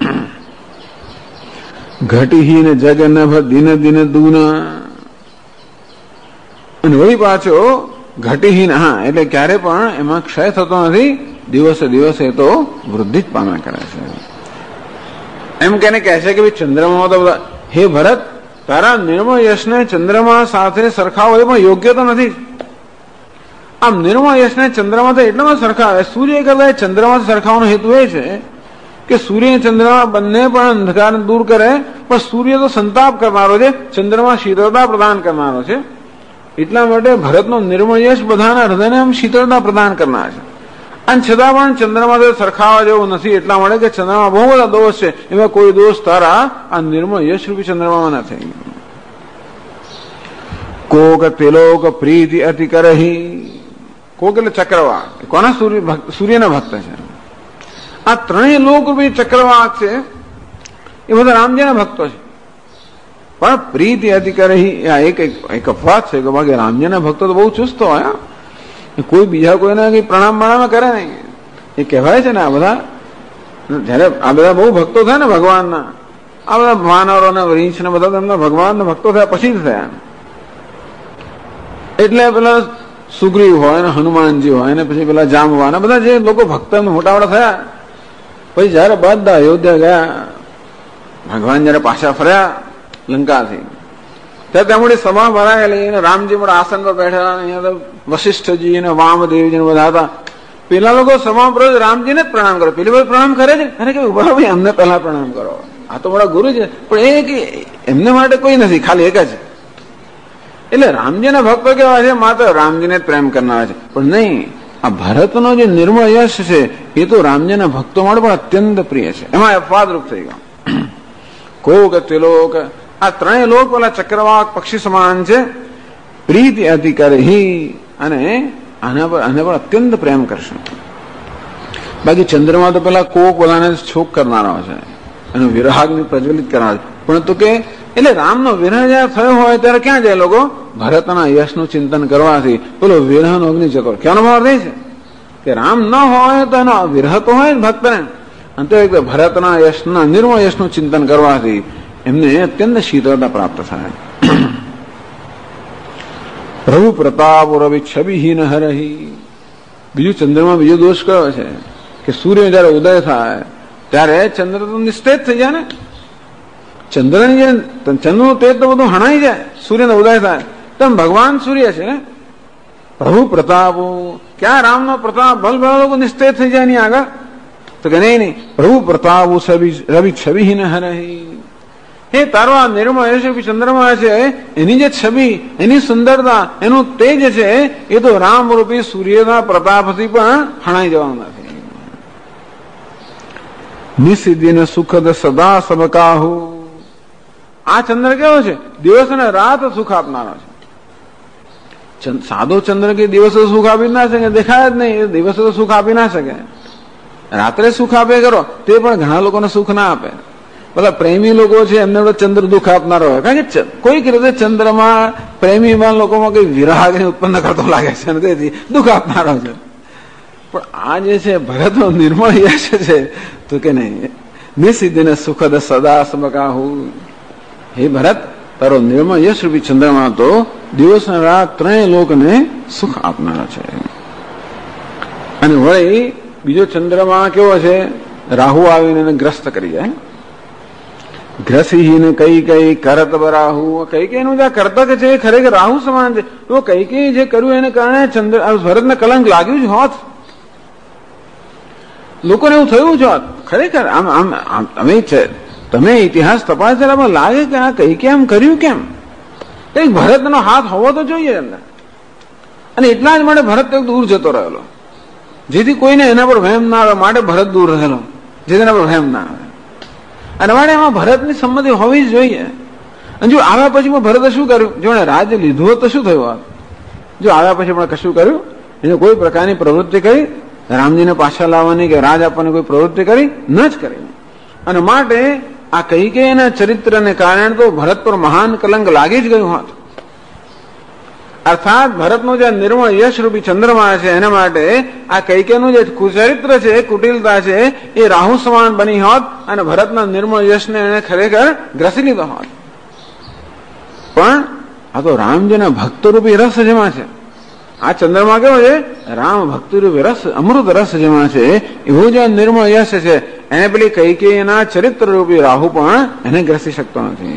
ઘટીહીન જગનભ દિન દિન દૂના, અને વળી પાછો ઘટીહીન, હા એટલે ક્યારે પણ એમાં ક્ષય થતો નથી, દિવસે દિવસે તો વૃદ્ધિ જ પામ્યા કરે છે. એમ કેને કહે છે કે ભાઈ ચંદ્રમા તો બધા, હે ભરત તારા નિર્મળ યશને ચંદ્રમા સાથે સરખાવો એ પણ યોગ્ય તો નથી. આમ નિર્મળ યશને ચંદ્રમા તો એટલામાં સરખાવે, સૂર્ય કરતા ચંદ્રમા સરખાવવાનો હેતુ એ છે કે સૂર્ય અને ચંદ્રમા બંને પણ અંધકાર દૂર કરે, પણ સૂર્ય તો સંતાપ કરનારો છે, ચંદ્રમા શીતળતા પ્રદાન કરનારો છે. એટલા માટે ભરતનો નિર્મળ યશ બધાના હૃદયને આમ શીતળતા પ્રદાન કરનાર છે. અને છતાં પણ ચંદ્રમા તો સરખાવા જેવું નથી, એટલા માટે કે ચંદ્રમા બહુ બધા દોષ છે, એમાં કોઈ દોષ તારા આ નિર્મળ યશ રૂપી ચંદ્રમામાં નથી. કોક તિલોક પ્રીતિ અતિ કરહી, કોક એટલે ચક્રવાક, કોના? સૂર્યના ભક્ત છે. આ ત્રણેય લોક રૂપી ચક્રવાક છે એ બધા રામજીના ભક્તો છે, પણ પ્રીતિ અતિ કરહી આ એક અપવાદ છે કે બાકી રામજીના ભક્તો તો બહુ ચુસ્ત હોય, કોઈ બીજા કોઈને કઈ પ્રણામ કરે નહીં. એ કહેવાય છે ને આ બધા જયારે આ બધા બહુ ભક્તો થાય ને ભગવાનના, આ બધા વાનરો ને રીંછ ને બધા એમના ભગવાનના ભક્તો થયા પછી જ થયા. એટલે પેલા સુગ્રીવ હોય ને હનુમાનજી હોય ને પછી પેલા જામવાના બધા જે લોકો ભક્ત મોટાવાળા થયા, પછી જયારે બધા અયોધ્યા ગયા, ભગવાન જયારે પાછા ફર્યા લંકાથી, ત્યારે ત્યાં સભા ભરાયેલી અને રામજી મોટા આસન પર બેઠેલા, અહીંયા તો વશિષ્ઠજી અને વામદેવજી ને બધા હતા. પેલા લોકો સભા પર રામજીને જ પ્રણામ કરો, પેલી બધું પ્રણામ કરે છે, અરે કે ઉભા ભાઈ અમને પહેલા પ્રણામ કરો, આ તો મોટા ગુરુ છે, પણ એ કે એમને માટે કોઈ નથી, ખાલી એક જ. એટલે રામજીના ભક્તો કેવા છે? માત્ર રામજીને જ પ્રેમ કરનારા છે, પણ નહીં, આ ભરતનો જે નિર્મળ યશ છે એ તો રામજીના ભક્તો માટે પણ અત્યંત પ્રિય છે. એમાં અપવાદરૂપ થઈ ગયો. કોક ત્રિલોક, આ ત્રણેય લોક પેલા ચક્રવાક પક્ષી સમાન છે. પ્રીતિ અતિ કરહી, અને આને પર અત્યંત પ્રેમ કરશે. બાકી ચંદ્રમાં તો પેલા કોક બોલાને છોક કરનારા છે, એનો વિરાગને પ્રજ્વલિત કરનાર. પણ તો કે એટલે રામનો વિરહ જયારે થયો હોય ત્યારે ક્યાં જાય લોકો? ભરતના યશનું ચિંતન કરવાથી પેલો વિરહનો અગ્નિ જતો. ક્યાંનો ભાવ રહે છે કે રામ ન હોય તો એનો વિરહ તો હોય ભક્તને. અંતે ભરતના યશના નિર્મળ યશનું ચિંતન કરવાથી એમને અત્યંત શીતળતા પ્રાપ્ત થાય. પ્રભુ પ્રતાપ રવિ છબીહીન હરહી. બીજું ચંદ્રમાં બીજો દોષ કયો છે કે સૂર્ય જયારે ઉદય થાય ત્યારે ચંદ્ર તો નિસ્તેજ થઈ જાય ને. ચંદ્રની જે ચંદ્રનું તેજ તો બધું હણાઈ જાય સૂર્યનો ઉદય થાય. તેમ ભગવાન સૂર્ય છે ને. પ્રભુ પ્રતાપ, ક્યાં રામનો પ્રતાપ ભલભલા લોકો નિસ્તેજ થઈ જાય એની આગળ? તો કે નહીં, પ્રભુ પ્રતાપ રવિ છબીહીન હરહી. હે તારો આ નિર્મળ યશ ચંદ્રમાં છે, એની જે છબી, એની સુંદરતા, એનું તેજ છે એ તો રામ રૂપી સૂર્યના પ્રતાપથી પણ હણાઈ જવાનું નથી. નિસિદ્ધિને સુખદ સદા સબકાહુ. આ ચંદ્ર કેવો છે? દિવસ અને રાત સુખ આપનારો છે. સાદો ચંદ્ર કે દિવસ તો સુખ આપી ના શકે, દેખાય જ નહીં. દિવસ તો સુખ આપી ના શકે. રાત્રે સુખ આપે કરો તે પણ ઘણા લોકોને સુખ ના આપે. બધા પ્રેમી લોકો છે એમને ચંદ્ર દુઃખ આપનારો હોય, કારણ કે કોઈક રીતે ચંદ્રમાં પ્રેમીમાં લોકોમાં કઈ વિરાગ ઉત્પન્ન કરતો લાગે છે, તેથી દુઃખ આપનારો છે. પણ આ જે છે ભરતનો નિર્મળ યશ છે તો કે નહીં, નિસિદ્ધિને સુખદ સદા સબકાહુ. હે ભરત, તારો નિર્મળ યશ રૂપી ચંદ્રમાં તો દિવસ અને રાત ત્રણેય લોકને સુખ આપનારા છે. અને વળી બીજો ચંદ્રમાં કેવો છે? રાહુ આવીને એને ગ્રસ્ત કરી જાય. ગ્રસીહીને કઈ કઈ કરત બરાહુ. કઈ કઈ નું જે કર્તક છે એ ખરેખર રાહુ સમાન છે. તો કઈ કઈ જે કર્યું એને કારણે ભરતને કલંક લાગ્યું જ હોત. લોકોને એવું થયું જ હોત. ખરેખર તમે ઇતિહાસ તપાસ કરવામાં લાગે કે આ કઈ કેમ કર્યું, કેમ કઈક ભરતનો હાથ હોવો તો જોઈએ અંદર. અને એટલા જ માટે ભરત દૂર જતો રહેલો, જેથી કોઈને એના પર વહેમ ના આવે. માટે ભરત દૂર રહેલો, જેથી એના પર વહેમ ના આવે. અને માટે એમાં ભરતની સંમતિ હોવી જ જોઈએ. અને જો આવ્યા પછી ભરતે શું કર્યું? જો એને રાજ્ય લીધું હોત તો શું થયું હોત? જો આવ્યા પછી પણ કશું કર્યું, એને કોઈ પ્રકારની પ્રવૃત્તિ કરી, રામજીને પાછા લાવવાની કે રાજ આપવાની કોઈ પ્રવૃત્તિ કરી ન જ કરી. અને માટે આ કૈકેયીના ચરિત્રને કારણે તો ભરત પર મહાન કલંક લાગી જ ગયું હોત. અર્થાત ભરતનું જે નિર્મળ યશ રૂપી ચંદ્રમા છે એના માટે આ કૈકેયીનું જે કુચરિત્ર છે, કુટિલતા છે, એ રાહુ સમાન બની હોત અને ભરતના નિર્મળ યશને એને ખરેખર ગ્રસી લીધો હોત. પણ આ તો રામજીના ભક્તરૂપી રસ જેમાં છે. આ ચંદ્રમાં કેવો છે? રામ ભક્તિરૂપી રસ, અમૃત રસ જેમાં છે, એવું જે નિર્મળ યશ છે એને પેલી કૈકેયીના ચરિત્ર રૂપી રાહુ પણ એને ગ્રસી શકતો નથી.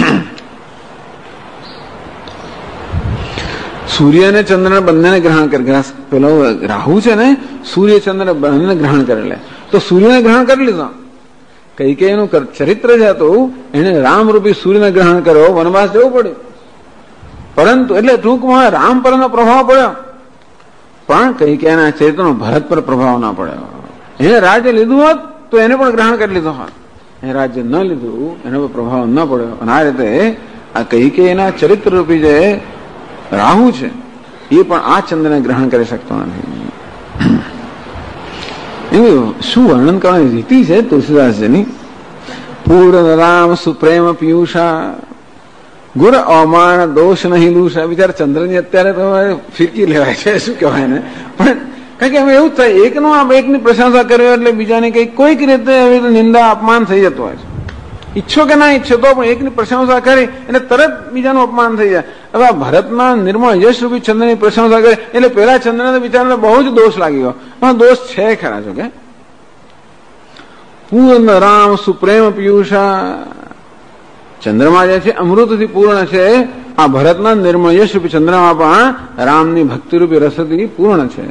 સૂર્ય અને ચંદ્ર બંનેને ગ્રહણ કરે. પેલો રાહુ છે ને સૂર્ય ચંદ્ર બંને ગ્રહણ કરી લે, તો સૂર્યને ગ્રહણ કરી લીધો. કૈકેયીનું ચરિત્ર છે તો એને રામ રૂપી સૂર્યને ગ્રહણ કર્યો, વનવાસ જવું પડ્યું. પરંતુ એટલે ટૂંકમાં રામ પરનો પ્રભાવ પડ્યો, પણ કૈકેયીના ચરિત્રનો ભરત પર પ્રભાવ ના પડ્યો. એને રાજ્ય લીધું હોત તો એને પણ ગ્રહણ કરી લીધો હોત. એ રાજ્ય ન લીધું, એના પર પ્રભાવ ન પડ્યો. અને આ રીતે આ કૈકેયીના ચરિત્ર રૂપી જે રાહુ છે એ પણ આ ચંદ્રને ગ્રહણ કરી શકતો નથી. એનું શું વર્ણન કરવાની રીતિ છે તુલસીદાસજીની. પૂર્ણ રામ સુપ્રેમ પિયુષા, ગુર અવમાન દોષ નહીં દૂષા. બિચારા ચંદ્રની અત્યારે તો ફિરકી લેવાય છે, શું કહેવાય ને. પણ કારણ કે હવે એવું થાય, એકનો એકની પ્રશંસા કર્યો એટલે બીજાની કઈ કોઈક રીતે એવી નિંદા અપમાન થઈ જતું હોય છે. ઈચ્છો કે ના ઈચ્છો તો પણ એકની પ્રશંસા કરી એટલે તરત બીજાનું અપમાન થઈ જાય. હવે ભરતના નિર્મળ યશ રૂપી ચંદ્રની પ્રશંસા કરી એટલે પેલા ચંદ્રને બિચારાને બહુ જ દોષ લાગી ગયો. પણ દોષ છે ખરા છો કે પૂર્ણ રામ સુપ્રેમ પિયુષા. ચંદ્રમા જે છે અમૃતથી પૂર્ણ છે. આ ભરતના નિર્મળ યશ રૂપી ચંદ્રમા પણ રામની ભક્તિરૂપી રસથી પૂર્ણ છે.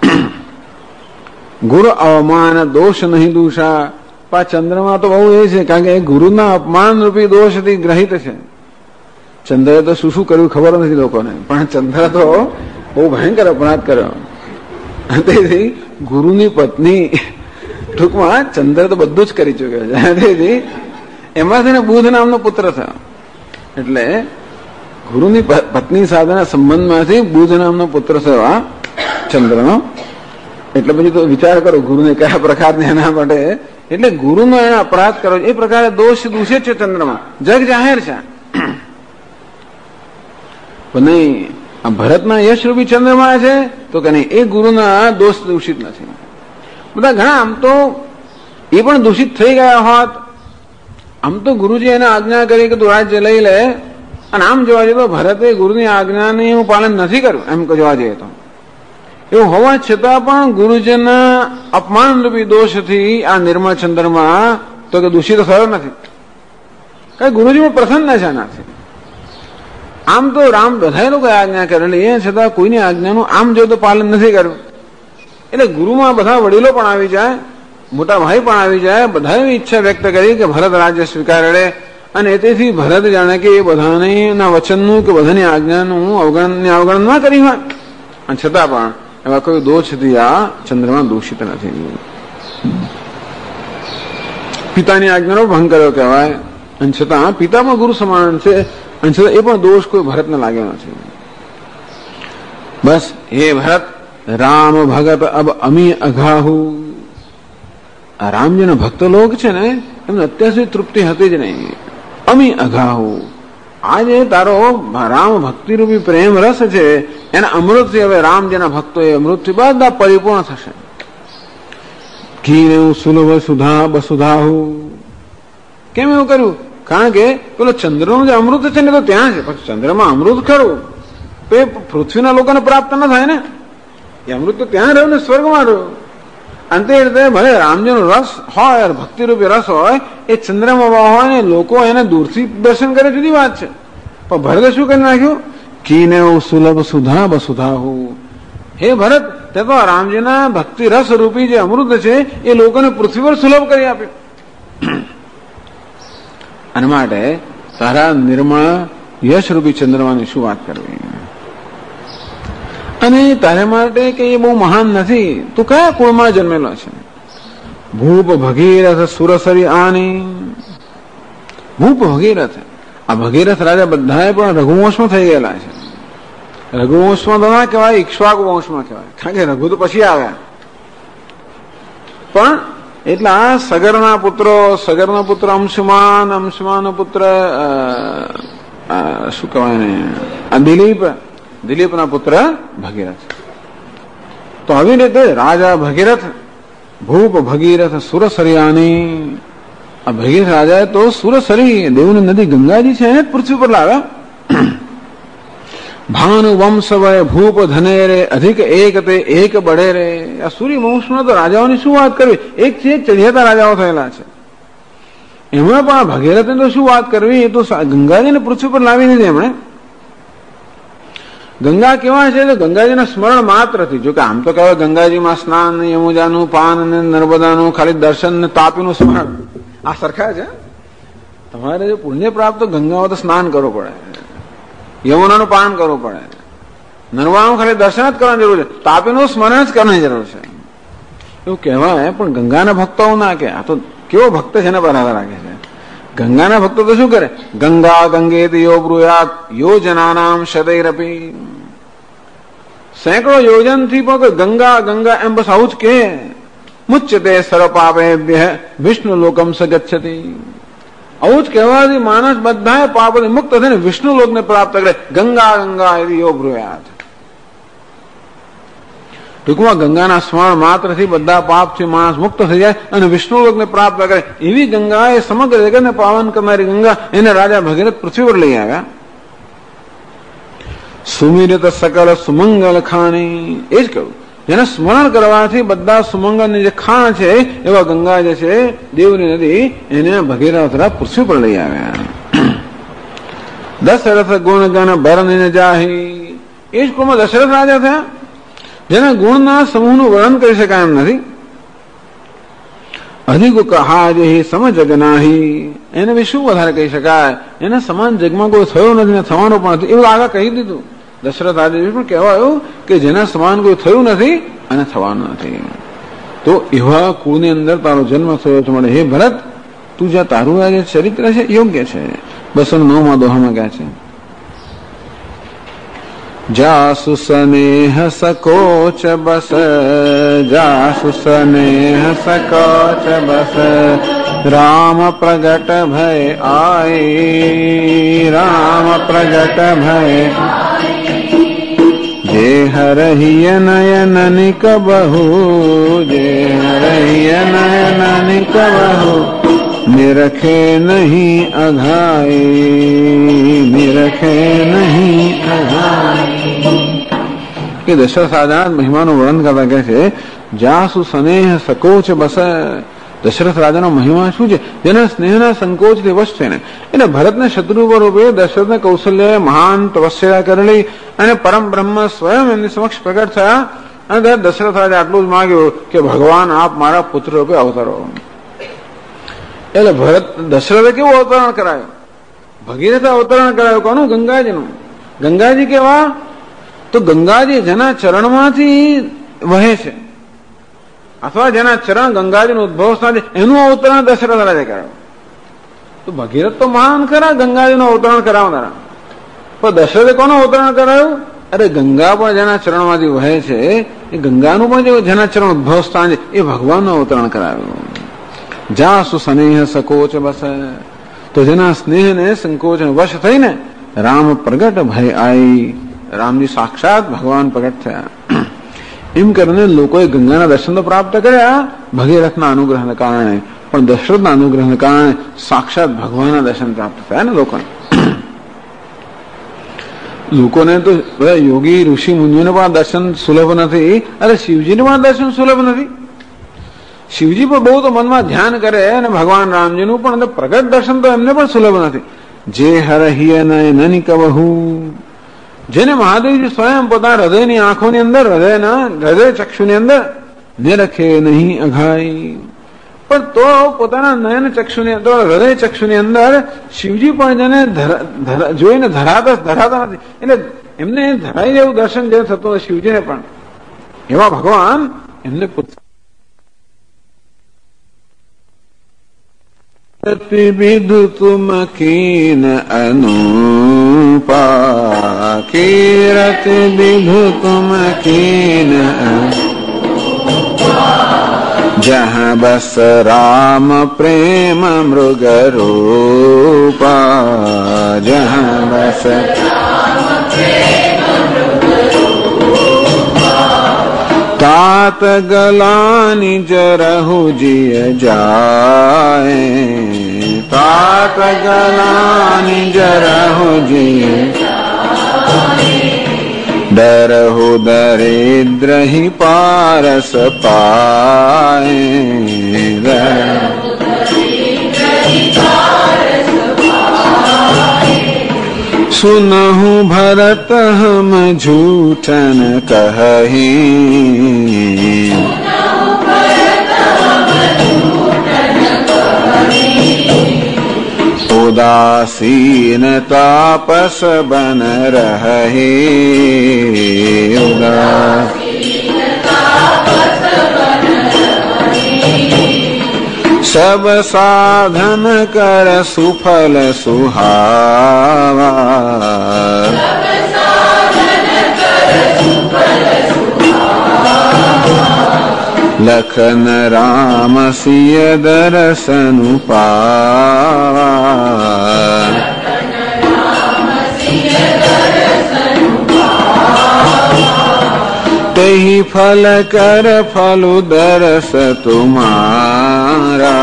ગુરુ અવમાન દોષ નહીં દૂષા. ચંદ્રમાં તો બહુ એ છે, કારણ કે એ ગુરુના અપમાન રૂપી દોષથી ગ્રહિત છે. ચંદ્રે તો શું શું કર્યું ખબર નથી લોકોને, પણ ચંદ્ર તો બહુ ભયંકર અપરાધ કર્યો. તેથી ગુરુની પત્ની ટૂંકમાં ચંદ્ર તો બધું જ કરી ચુક્યો છે. તેથી એમાંથી બુધ નામનો પુત્ર થયો. એટલે ગુરુની પત્ની સાથેના સંબંધમાંથી બુધ નામનો પુત્ર થયો આ ચંદ્રનો. એટલે પછી તો વિચાર કરો ગુરુને કયા પ્રકારની એના માટે. એટલે ગુરુનો એને અપરાધ કરો એ પ્રકારે દોષ દૂષિત છે ચંદ્રમાં, જગ જાહેર છે. પણ નહીં આ ભરતના યશરૂપી ચંદ્રમા છે તો કે નહીં, એ ગુરુના દોષ દૂષિત નથી. બધા ઘણા આમ તો એ પણ દૂષિત થઈ ગયા હોત. આમ તો ગુરુજી એને આજ્ઞા કરી કે તું રાજ્ય લઈ લે, અને આમ જોવા જઈએ તો ભરતે ગુરુની આજ્ઞાનું પાલન નથી કર્યું એમ જોવા જઈએ તો. એવું હોવા છતાં પણ ગુરુજીના અપમાનરૂપી દોષથી આ નિર્મળ ચંદ્રમાં તો કે દૂષિત થયો નથી. કઈ ગુરુજી પણ પ્રસન્ન છે આનાથી. આમ તો રામ બધા લોકો આજ્ઞા કરેલી, એ છતાં કોઈની આજ્ઞાનું આમ જો તો પાલન નથી કર્યું. એટલે ગુરુમાં બધા વડીલો પણ આવી જાય, મોટા ભાઈ પણ આવી જાય, બધાએ ઈચ્છા વ્યક્ત કરી કે ભરત રાજ્ય સ્વીકારે. અને તેથી ભરત જાણે કે એ બધાના વચનનું કે બધાની આજ્ઞાનું અવગણન ના કરી હોય, અને છતાં પણ એવા કોઈ દોષથી આ ચંદ્રમાં દૂષિત નથી. પિતાની આજ્ઞાનો ભંગ કર્યો કહેવાય, અને છતાં પિતા પણ ગુરુ સમાન છે, અને છતાં એ પણ દોષ કોઈ ભરતને લાગ્યો નથી. બસ હે ભરત રામ ભગત અબ અમી અઘાહુ. આ રામજીના ભક્ત લોક છે ને એમને અત્યાર સુધી તૃપ્તિ હતી જ નહીં. અમી અઘાહુ, આજે તારો રામ ભક્તિ રૂપી પ્રેમ રસ છે એના અમૃતથી હવે રામ જેના ભક્તો એ અમૃતથી બધા પરિપૂર્ણ થશે. ઘી સુલભ સુધા બસુધાહુ. કેમ એવું કર્યું? કારણ કે પેલો ચંદ્રનું જે અમૃત છે ને તો ત્યાં છે, પછી ચંદ્રમાં અમૃત ખરું તો એ પૃથ્વીના લોકોને પ્રાપ્ત ન થાય ને. એ અમૃત તો ત્યાં રહ્યું ને સ્વર્ગમાં રહ્યું. અંતે રીતે ભલે રામજીનો રસ હોય, ભક્તિરૂપી રસ હોય, એ ચંદ્રમાં હોય ને લોકો એને દૂરથી દર્શન કરે જુદી વાત છે. પણ ભરતે શું કરી નાખ્યું? કીને સુલભ સુધા બસુધાહુ. હે ભરત, તે તો રામજીના ભક્તિ રસ રૂપી જે અમૃત છે એ લોકોને પૃથ્વી પર સુલભ કરી આપ્યું. અને માટે તારા નિર્મળ યશ રૂપી ચંદ્રમાની શું વાત કરવી? અને તારે માટે કે એ બહુ મહાન નથી, તું કયા કુળમાં જન્મેલો છે? ભૂપ ભગીરથ સુરસરી આની. ભૂપ ભગીરથ, આ ભગીરથ રાજા બધા પણ રઘુવંશમાં થઈ ગયેલા છે. રઘુવંશમાં તો ના કહેવાય, ઇક્ષ્વાકુ વંશમાં કહેવાય, કારણ કે રઘુ તો પછી આવ્યા. પણ એટલા સગરના પુત્ર અંશુમાન, અંશુમાનનો પુત્ર શું કહેવાય ને આ દિલીપના પુત્ર ભગીરથ. તો આવી રીતે રાજા ભગીરથ, ભૂપ ભગીરથ સુરસરિયાની. આ ભગીરથ રાજાએ તો સુરસરી દેવની નદી ગંગાજી છે એને પૃથ્વી પર લાવ્યા. ભાનુ વંશ વય ભૂપ ધને રે અધિક એક તે એક બળે રે. આ સૂર્ય વંશમાં તો રાજાઓની શું વાત કરવી, એક છે ચડિયાતા રાજાઓ થયેલા છે. એમણે પણ ભગીરથને તો શું વાત કરવી, એ તો ગંગાજીને પૃથ્વી પર લાવી દીધી એમણે. ગંગા કેવા છે? ગંગાજીના સ્મરણ માત્રથી. જો કે આમ તો કહેવાય ગંગાજીમાં સ્નાન, યમુજાનું પાન ને નર્મદાનું ખાલી દર્શન ને તાપીનું સ્મરણ, આ સરખા છે. તમારે જો પુણ્ય પ્રાપ્ત ગંગામાં તો સ્નાન કરવું પડે, યમુનાનું પાન કરવું પડે, નર્મદાનું ખાલી દર્શન જ કરવાની જરૂર છે, તાપીનું સ્મરણ જ કરવાની જરૂર છે એવું કહેવાય. પણ ગંગાના ભક્તો ના કે આ તો કેવો ભક્ત છે એના પર આધાર રાખે છે. ગંગાના ભક્તો તો શું કરે? ગંગા ગંગેત યો બ્રુયાત યોજનાનામ શતૈરપી. સેંકડો યોજનથી પણ ગંગા ગંગા એમ બસ આવું જ કે. મુચ્યતે સર્વ પાપેભ્યઃ વિષ્ણુ લોકમ સગચ્છતિ. આવું જ કહેવાથી માણસ બધા પાપથી મુક્ત થઈને વિષ્ણુ લોકને પ્રાપ્ત કરે. ગંગા ગંગા યો બ્રુયાત. ટૂંકમાં ગંગાના સ્મરણ માત્રથી બધા પાપથી માણસ મુક્ત થઈ જાય અને વિષ્ણુ લોકને પ્રાપ્ત કરે. એવી ગંગા એ સમગ્ર જગતને પાવન કરનારી ગંગા એને રાજા ભગીરથ પૃથ્વી પર લઈ આવ્યા. સુમિરત સકલ સુમંગલ ખાણી. એ જ કહ્યું, જેને સ્મરણ કરવાથી બધા સુમંગલની જે ખાણ છે એવા ગંગા જે છે દેવની નદી, એને ભગીરથ પૃથ્વી પર લઈ આવ્યા. દશરથ ગુણ ગણ ભરને જાહી. એ જ કુળમાં દશરથ રાજા થયા જેના ગુણના સમૂહનું વર્ણન કરી શકાય એમ નથી. અધિક કહા જે સમજગ નાહી. એને બી શું વધારે કહી શકાય? એને સમાન જગમાં કોઈ થયો નથી ને થવાનો પણ નથી એવું આગળ કહી દીધું. દશરથ રાજા પણ કહેવાયું કે જેના સમાન કોઈ થયું નથી અને થવાનું નથી. તો એવા કુળની અંદર તારો જન્મ થયો છે. મળે હે ભરત, તું જ્યાં તારું આ જે ચરિત્ર છે યોગ્ય છે. 209 દોહામાં કહે છે, જાસુ સ્નેહ સકોચ બસ, જાસુ સ્નેહ સકોચ બસ, રામ પ્રગટ ભય આય, રામ પ્રગટ ભય જે હરહિય નયન નિક બહુ, જે હરહિય નયન નિક બહુ, નિરખે નહીં અઘાય, નિરખે નહીં અઘાય. કે દશરથ રાજા મહિમાનું વર્ણન કરતા કહે છે, જાસુ સ્નેહ સકોચ બસ. દશરથ રાજાનો મહિમા શું છે? જેના સ્નેહના સંકોચથી વશ છે ને એટલે ભરતને શત્રુ રૂપે દશરથને કૌશલ્ય મહાન તપસ્યા કરેલી અને પરમ બ્રહ્મ સ્વયં એમની સમક્ષ પ્રગટ થયા. અને દશરથ રાજા આટલું જ માંગ્યું કે ભગવાન આપ મારા પુત્ર રૂપે અવતરો. એટલે ભરત દશરથે કેવું અવતરણ કરાયું? ભગીરથે અવતરણ કરાયું. કોનું? ગંગાજીનું. ગંગાજી કેવા? તો ગંગાજી જેના ચરણમાંથી વહે છે અથવા જેના ચરણ ગંગાજીનું ઉદ્ભવ સ્થાન છે એનું અવતરણ દશરથ રાજા કરાયું. તો ભગીરથ તો મહાન ખરા ગંગાજીનું અવતરણ કરાવનારા, પણ દશરથે કોનું અવતરણ કરાયું? અરે ગંગા પણ જેના ચરણમાંથી વહે છે એ ગંગાનું પણ જેના ચરણ ઉદ્ભવ સ્થાન છે એ ભગવાનનું અવતરણ કરાવ્યું. જાસુ સ્નેહ સકોચ બસ, તો જેના સ્નેહને સંકોચ વશ થઈને રામ પ્રગટ ભય આઈ, રામજી સાક્ષાત ભગવાન પ્રગટ થયા. એમ કરીને લોકોએ ગંગાના દર્શન તો પ્રાપ્ત કર્યા ભગીરથના અનુગ્રહને કારણે, પણ દશરથના અનુગ્રહને કારણે સાક્ષાત ભગવાનના દર્શન પ્રાપ્ત થયા ને લોકોને. લોકોને તો બધા યોગી ઋષિ મુનિઓને પણ દર્શન સુલભ નથી. અરે શિવજીને પણ દર્શન સુલભ નથી. શિવજી પણ બહુ તો મનમાં ધ્યાન કરે અને ભગવાન રામજીનું પણ પ્રગટ દર્શન તો એમને પણ સુલભ નથી. જે હરહિય નયન કબહુ, જેને મહાદેવજી સ્વયં પોતાના હૃદયની આંખોની અંદર હૃદય ચક્ષુની અંદર નિરખે નહીં અઘાય, પણ તો પોતાના નયન ચક્ષુની અંદર હૃદય ચક્ષુની અંદર શિવજી પણ જેને જોઈને ધરાતા નથી. એટલે એમને ધરાઈ જેવું દર્શન જે થતું શિવજીને પણ એવા ભગવાન એમને વિદુ તુમ કીન અનુપા, કીરતિ વિદુ તુમ કીન જહાં બસ રામ પ્રેમ મૃગ રૂપા, જહાં બસ तात गलानि जरहु जिय जाए, तात गलानि जरहु जिय डरहु दरिद्र ही पारस पाए, सुनहु भरत हम झूठन कही, उदासीन तापस बन रहे, सब साधन कर सुफल सुहावा, लखन राम सिय दर्शनु पावा, तेहि फल कर फलु दर्श तुम्हारा,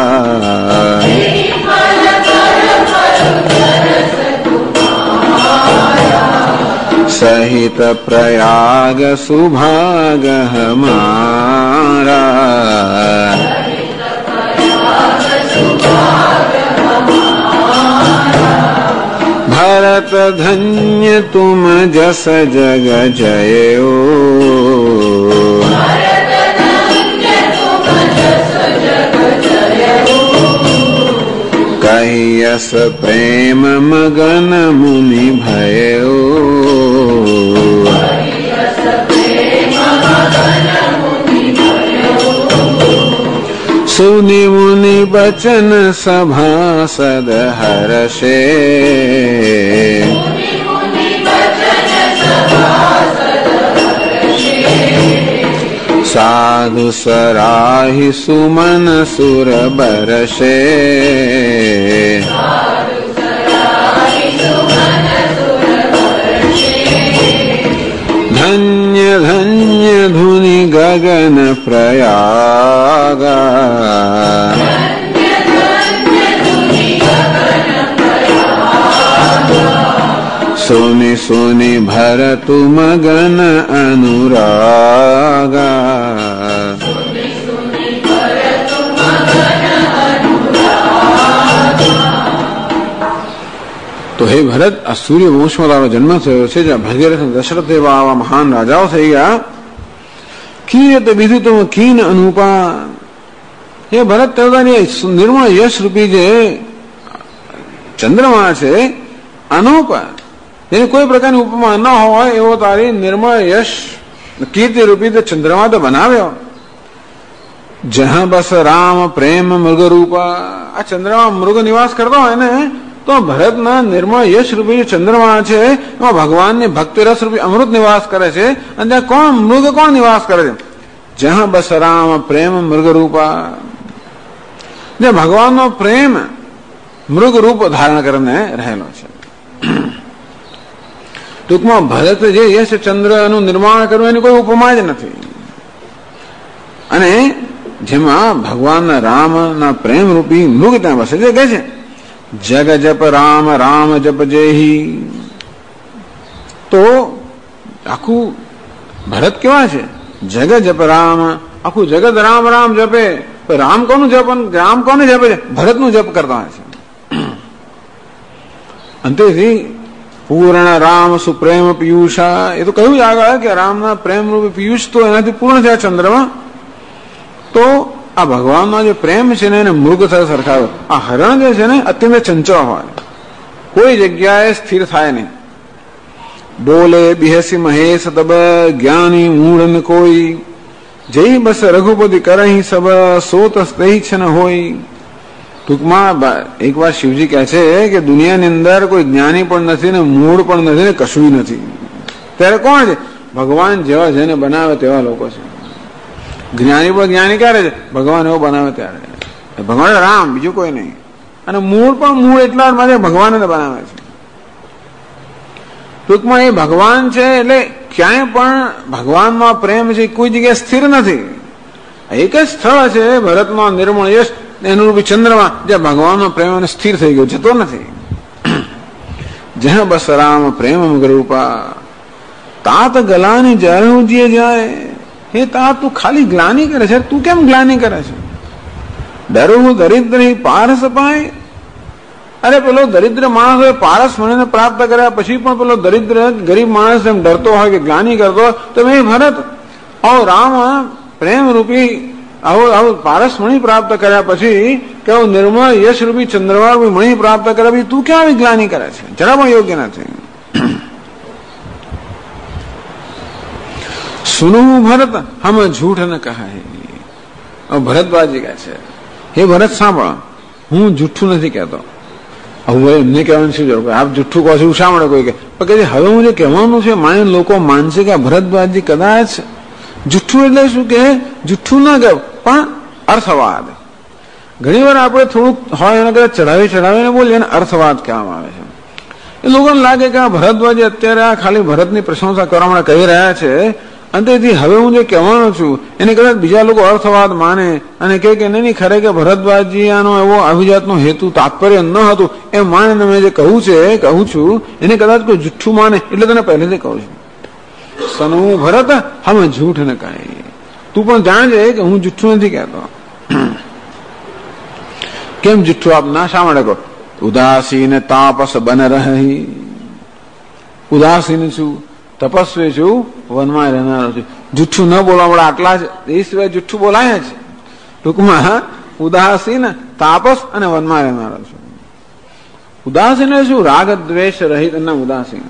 सहित प्रयाग सुभाग हमारा, भरत धन्य तुम जस जग जयो, कहियस प्रेम मगन मुनि भयो, सुनि मुनि बचन सभासद हर्षे साधु सराहि सुमन सुर बरसे धन्य धन्य धुनि गगन प्रयागा सुनि सुनि भरतु मगन अनुरागा। तो हे भरत, आ सूर्य वंशમાં તારો જન્મ થયો છે, જ્યાં ભગીરથ દશરથ એવા આવા મહાન રાજાઓ થઈ ગયા. કીયત વિદુતમ કીન અનુપા. હે ભરત, તારી નિર્મળ યશ રૂપી જે ચંદ્રમા છે, અનુપા, જેની કોઈ પ્રકારની ઉપમા ન હોય એવો તારી નિર્મળ યશ કીર્તિ રૂપી તે ચંદ્રમા તો બનાવ્યો. જહાં બસ રામ પ્રેમ મૃગ રૂપા. આ ચંદ્રમા મૃગ નિવાસ કરતો હોય ને, તો ભરતના નિર્મળ યશ રૂપી ચંદ્રમા છે, એમાં ભગવાનની ભક્તિ રસ રૂપી અમૃત નિવાસ કરે છે. અને ત્યાં કોણ મૃગ કોણ નિવાસ કરે છે? જહાં બસ રામ પ્રેમ મૃગ રૂપા. જે ભગવાનનો પ્રેમ મૃગ રૂપ ધારણ કરીને રહેલો છે. ટૂંકમાં ભરત જે યશ ચંદ્રનું નિર્માણ કરવું એની કોઈ ઉપમા જ નથી. અને જેમાં ભગવાનના રામના પ્રેમ રૂપી મૃગ ત્યાં વસે છે. કહે છે જગ જપ રામ રામ જપ જેહી. તો આખું ભરત કેવા છે? જગ જપ રામ, આખું જગત રામ રામ જપે. રામ કોનું જપ, રામ કોને જપે છે? ભરતનું જપ કરતા હોય છે. અંતેથી પૂર્ણ રામ સુપ્રેમ પિયુષા. એ તો કહ્યું જ આગળ કે રામના પ્રેમ રૂપી પિયુષ તો એનાથી પૂર્ણ થયા ચંદ્રમાં. તો આ ભગવાનનો જે પ્રેમ છે ને એને મૃગ સાથે સરખાવ્યો. આ હરણ જે છે ને અત્યંત ચંચળ હોય, કોઈ જગ્યાએ સ્થિર થાય નહીં. બોલે બિહસી મહેશ તબ જ્ઞાની મૂળ કોઈ. જય બસ રઘુપતિ કરહી સબ સોત સ્નેહી છે ન હોય. ટૂંકમાં એક વાર શિવજી કહે છે કે દુનિયાની અંદર કોઈ જ્ઞાની પણ નથી ને મૂળ પણ નથી ને કશું નથી. ત્યારે કોણ છે? ભગવાન જેવા જેને બનાવે તેવા લોકો છે. જ્ઞાની પણ જ્ઞાની ક્યારે છે? ભગવાન એવો બનાવે ત્યારે. ભગવાન રામ, બીજું કોઈ નહીં. અને મૂળ પણ મૂળ એટલા માટે ભગવાન બનાવે છે. ટૂંકમાં એ ભગવાન છે એટલે ક્યાંય પણ ભગવાનનો પ્રેમ છે કોઈ જગ્યાએ સ્થિર નથી. એક જ સ્થળ છે ભરતમાં નિર્મળ યશ એનું રૂપી ચંદ્રમાં, જ્યાં ભગવાનનો પ્રેમ સ્થિર થઈ ગયો, જતો નથી. જ્યાં બસ રામ પ્રેમ રૂપા. તાત ગલાની જરું જે જાય. હે તા, તું ખાલી ગ્લાની કરે છે. તું કેમ ગ્લાની કરે છે? ડરવું દરિદ્ર પારસ પાય. અરે પેલો દરિદ્ર માણસ હોય, પારસ મને પ્રાપ્ત કર્યા પછી પણ પેલો દરિદ્ર ગરીબ માણસ એમ ડરતો હોય કે ગ્લાની કરતો હોય, તો મેં ભરત આવો રામ પ્રેમ રૂપી આવું પારસ મણી પ્રાપ્ત કર્યા પછી કે આવું નિર્મળ યશ રૂપી ચંદ્રવા રૂપી મણી પ્રાપ્ત કર્યા પછી તું ક્યાં આવી ગ્લાની કરે છે? જરા પણ યોગ્ય નથી. સુનું ભરત હમ झूठ ન કહે. ભરતબાજી કહે છે, હે ભરત સાંભળો, હું જુઠ્ઠું નથી કહેતો. હવે એમને કહેવાનું શું જરૂર? આપ જુઠ્ઠું કહો છો શા માટે કોઈ કે હવે હું જે કહેવાનું છે માને લોકો માનશે કે આ ભરતબાજી કદાચ જુઠ્ઠું. એટલે શું કે જુઠ્ઠું ના કહે પણ અર્થવાદ. ઘણી વાર આપણે થોડુંક હોય એને કદાચ ચડાવીને બોલીએ અને અર્થવાદ કહેવામાં આવે છે. એ લોકોને લાગે કે આ ભરતબાજી અત્યારે આ ખાલી ભરતની પ્રશંસા કરવા માટે કહી રહ્યા છે. અંતેથી હવે હું જે કહેવાનો છું એને કદાચ બીજા લોકો અર્થવાદ માને અને કહે કે નહીં ખરેખર ભરતબાજી આનો એવો અભિજાતનો હેતુ તાત્પર્ય ન હતું એમ માને મેં જે કહું છું એને કદાચ કોઈ જુઠ્ઠું માને એટલે તને પહેલેથી કહું છું. સનુ ભરત હમ झूठ ન કહે. તું પણ જાણજે કે હું જુઠ્ઠું નથી કહેતો. કેમ જુઠ્ઠું આપ ના શા માટે કહો? ઉદાસીન તાપસ બન રહી. ઉદાસીન છું, તપસ્વી છું, વનમાં રહેનારો છું. જુઠ્ઠું ન બોલવા મળે આટલા જ એ સિવાય જુઠ્ઠું બોલાય જ. ટૂંકમાં ઉદાસીન, તાપસ અને વનમાં રહેનારો છું. ઉદાસીન શું? રાગ દ્વેષ રહિત ના ઉદાસીન.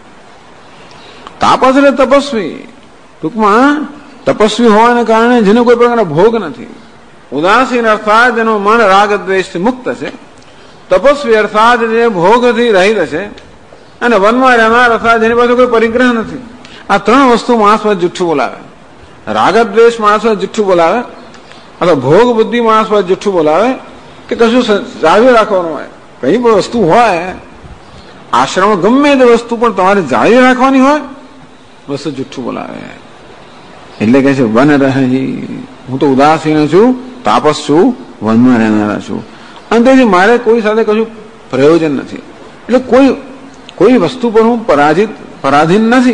તાપસ એટલે તપસ્વી. ટૂંકમાં તપસ્વી હોવાને કારણે જેને કોઈ પ્રકારનો ભોગ નથી. ઉદાસીન અર્થાત જેનું મન રાગ દ્વેષથી મુક્ત છે, તપસ્વી અર્થાત જે ભોગથી રહિત છે, અને વનમાં રહેનાર અર્થાત જેની પાસે કોઈ પરિગ્રહ નથી. આ ત્રણ વસ્તુ માણસમાં જુઠ્ઠું બોલાવે. રાગ દ્વેષ માણસમાં જુઠ્ઠું બોલાવે, અથવા ભોગ બુદ્ધિ માણસમાં જુઠ્ઠું બોલાવે કે કશું જાળવી રાખવાનું હોય. કઈ પણ વસ્તુ હોય, આશ્રમ ગમે તે વસ્તુ પણ તમારે જાળવી રાખવાની હોય, વસ્તુ જુઠ્ઠું બોલાવે. એટલે કે છે વન રહી, હું તો ઉદાસીન છું, તાપસ છું, વનમાં રહેનારા છું. અંતેથી મારે કોઈ સાથે કશું પ્રયોજન નથી. એટલે કોઈ વસ્તુ પર હું પરાધીન નથી.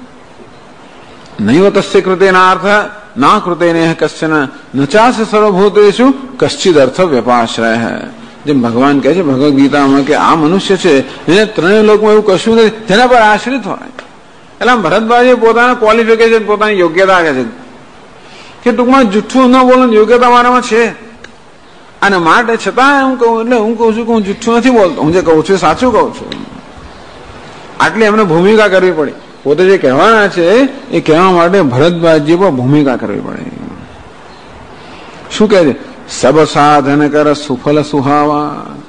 નૈવ તસ્ય કૃતેના અર્થ ના કૃતેને કશ્ચન નચાસ સર્વભૂતેષુ કશ્ચિદ અર્થ વ્યપાશ્રય. જેમ ભગવાન કહે છે ભગવદ ગીતામાં કે આ મનુષ્ય છે એને ત્રણેય લોકમાં એવું કશું નથી જેના પર આશ્રિત હોય. એટલે ભરતભાઈએ પોતાના ક્વોલિફિકેશન, પોતાની યોગ્યતા કહે છે કે ટૂંકમાં જુઠ્ઠું ન બોલવાની યોગ્યતા મારામાં છે, અને માટે છતાં હું કહું, એટલે હું કહું છું કે હું જુઠ્ઠું નથી બોલતો, હું જે કહું છું સાચું કહું છું. આટલી એમને ભૂમિકા કરવી પડી. પોતે જે કહેવાના છે એ કહેવા માટે ભરતભાઈજી પર ભૂમિકા કરવી પડે. શું કહે છે? સબ સાધન કર સુફલ સુહાવા.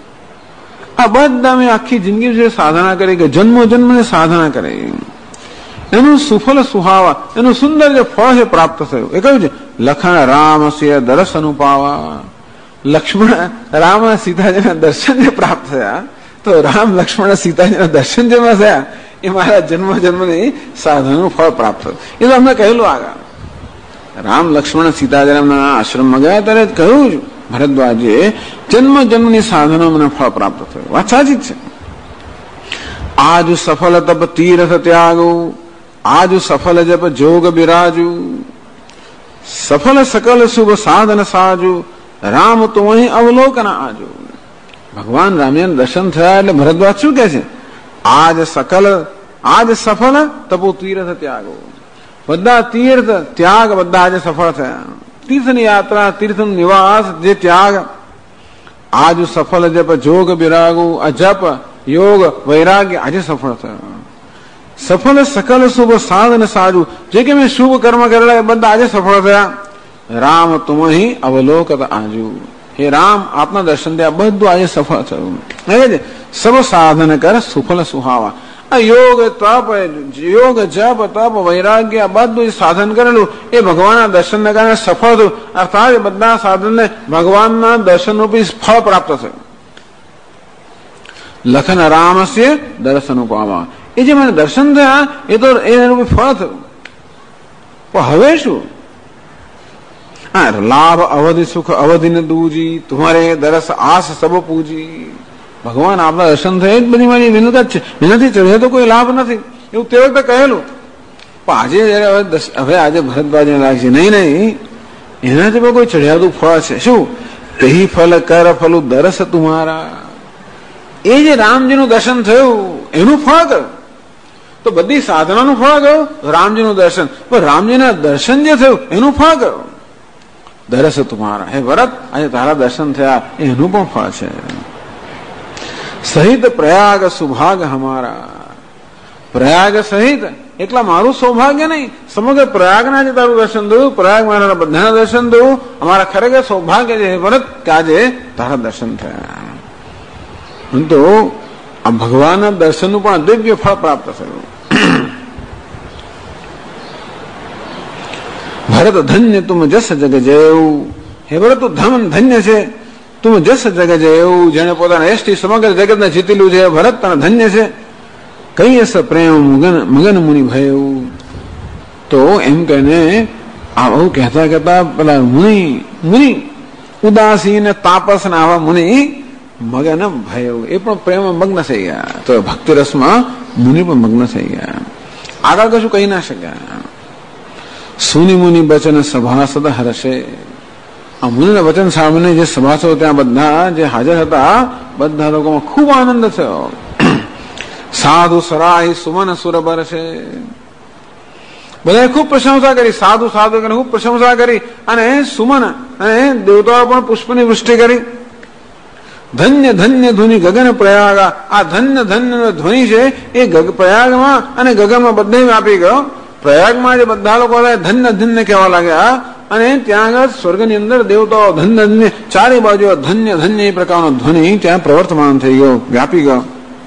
આ બધા મેં આખી જિંદગી જે સાધના કરી, કે જન્મો જન્મની સાધના કરી, એનું સુફલ સુહાવા, એનું સુંદર જે ફળ છે પ્રાપ્ત થયું. એ કહ્યું છે લખન રામ સિંહ દર્શન પાવા. લક્ષ્મણ રામ સીતાજીના દર્શન જે પ્રાપ્ત થયા, તો રામ લક્ષ્મણ સીતાજીના દર્શન જેમાં થયા એ મારા જન્મ જન્મની સાધનનું ફળ પ્રાપ્ત થયું. એ તો અમને કહેલું આગળ. રામ લક્ષ્મણ સીતાજીના આશ્રમમાં ગયા ત્યારે કહ્યું ભરદ્વાજે જન્મ જન્મની સાધનો મને ફળ પ્રાપ્ત થયું. વાત સાચી જ છે. આજ સફળ તપ તીર્થ ત્યાગો, આજ સફળ જપ જોગ બિરાજુ, સફળ સકલ શુભ સાધન સાજુ, રામ તું અહીં અવલોકન આજો. ભગવાન રામના દર્શન થયા એટલે ભરદ્વાજ શું કે છે? આજ સફળ તપો તીર્થ ત્યાગો. બધા તીર્થ ત્યાગ બધા આજે સફળ થયા. તીર્થની યાત્રા, તીર્થનો નિવાસ, જે ત્યાગ. આજ સફળ જપ જોગ બિરાગુ, અજપ યોગ વૈરાગ્ય આજે સફળ થયા. સફળ સકલ શુભ સાધન સાજુ, જે કે મેં શુભ કર્મ કરેલા એ બધા આજે સફળ થયા. રામ તુમ અહીં અવલોકત આજુ. હે રામ, આપના દર્શન થયા, બધું આજે સફળ થયું. સબ સાધન કર સુફલ સુહાવા. આ યોગ તપ, યોગ જપ તપ વૈરાગ્ય બધું સાધન કરેલું એ ભગવાનના દર્શનને કારણે સફળ થયું. અર્થાત બધા સાધનને ભગવાનના દર્શન રૂપી ફળ પ્રાપ્ત થયું. લખન રામ સે દર્શન પાવા. એ જે મને દર્શન થયા એ તો એના રૂપી ફળ થયું. પણ હવે શું? લાભ અવધિ સુખ અવધિ ન દૂજી, તુમ્હારે દરસ આસ સબ પૂજી. ભગવાન આપણા દર્શન થયે જ બધી મારી વિનંતી જ છે, એનાથી ચડે તો કોઈ લાભ નથી, એવું તે વખતે કહેલું. પણ આજે હવે આજે ભરતભાઈને લાગશે નહીં, એનાથી પણ કોઈ ચઢિયાતું ફળ છે. શું? કહી ફલ કર ફલું દરસ તુમારા. એ જે રામજીનું દર્શન થયું એનું ફળ કયું? તો બધી સાધનાનું ફળ કયું? રામજીનું દર્શન. પણ રામજીના દર્શન જે થયું એનું ફળ કયું? દરસ તુમારા. હે ભરત, આજે તારા દર્શન થયા એનું પણ ફળ છે. સહિત પ્રયાગ સુભાગ હમારા. પ્રયાગ સહિત એટલા મારું સૌભાગ્ય નહીં, સમગ્ર પ્રયાગના જે તારું દર્શન થયું, પ્રયાગ મારા બધાના દર્શન થયું, અમારા ખરેખર સૌભાગ્ય છે ભરત કે આજે તારા દર્શન થયા. તો આ ભગવાનના દર્શનનું પણ દિવ્ય ફળ પ્રાપ્ત થયું. ભરત ધન્ય તુમ જસ જગ જેવું. હે ભરત, તું ધન્ય છે, તું જસ જગ જેવું. જેને પોતાના એસટી સમગ્ર જગતને જીતેલું છે, ભરત તને ધન્ય છે. કઈ હશે પ્રેમ મગન મુનિ ભયું. તો એમ કહીને આવું કહેતા પેલા મુનિ ઉદાસીન તાપસ ના આવા મુનિ મગન ભયું, એ પણ પ્રેમ મગ્ન થઈ ગયા. તો ભક્તિ રસમાં મુનિ પણ મગ્ન થઈ ગયા. આગળ કશું કહી ના શક્યા. સુની મુનિ બચન સભાસદ હર્ષે. આ મુનિના વચન સાંભળીને જે સભાસદો ત્યાં બધા જે હાજર હતા, બધા લોકોમાં ખૂબ આનંદ થયો. સાધુ સરાય સુમન સુર બરસે. બધાએ ખૂબ પ્રશંસા કરી. સાધુ કરીને ખૂબ પ્રશંસા કરી, અને સુમન અને દેવતાઓ પણ પુષ્પની વૃષ્ટિ કરી. ધન્ય ધન્ય ધુનિ ગગન પ્રયાગા. આ ધન્ય ધન્ય ધ્વનિ છે એ પ્રયાગમાં અને ગગનમાં બધે વ્યાપી ગયો. પ્રયાગમાં જે બધા લોકો ધન્ય ધન્ય કહેવા લાગ્યા, અને ત્યાં આગળ સ્વર્ગની અંદર દેવતાઓ ધન્ય ધન્ય ચારે બાજુ ધન્ય ધન્ય એ પ્રકારનો ધ્વનિ ત્યાં પ્રવર્તમાન થઈ ગયો, વ્યાપી ગયો.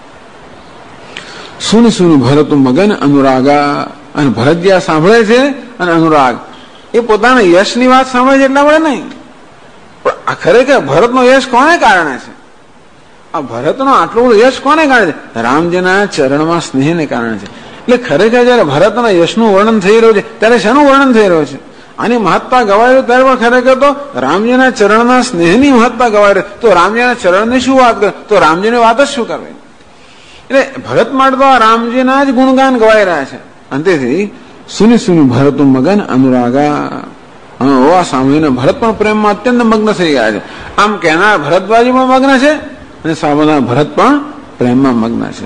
સુની સુની ભરત મગન અનુરાગા, અને ભરત જ્યાં સાંભળે છે અને અનુરાગ એ પોતાના યશની વાત સાંભળે છે એટલા વડે નહીં, પણ આ ખરેખર ભરતનો યશ કોને કારણે છે? આ ભરતનો આટલું બધું યશ કોને કારણે છે? રામજીના ચરણમાં સ્નેહને કારણે છે. એટલે ખરેખર જયારે ભરતના યશનું વર્ણન થઈ રહ્યું છે ત્યારે શેનું વર્ણન થઈ રહ્યું છે? આની મહત્તા ગવાય ત્યારે પણ ખરેખર તો રામજીના ચરણના સ્નેહની મહત્તા ગવાય. તો રામજીના ચરણની શું વાત કરે? તો રામજીની વાત જ શું કરવી? એટલે ભરત માટે તો આ રામજીના જ ગુણગાન ગવાઈ રહ્યા છે. અંતેથી સુની સુની ભરત મગન અનુરાગા, આ સાંભળીને ભરત પણ પ્રેમમાં અત્યંત મગ્ન થઈ ગયા છે. આમ કહેનાર ભરતભાજી પણ મગ્ન છે અને સાંભળનાર ભરત પણ પ્રેમમાં મગ્ન છે.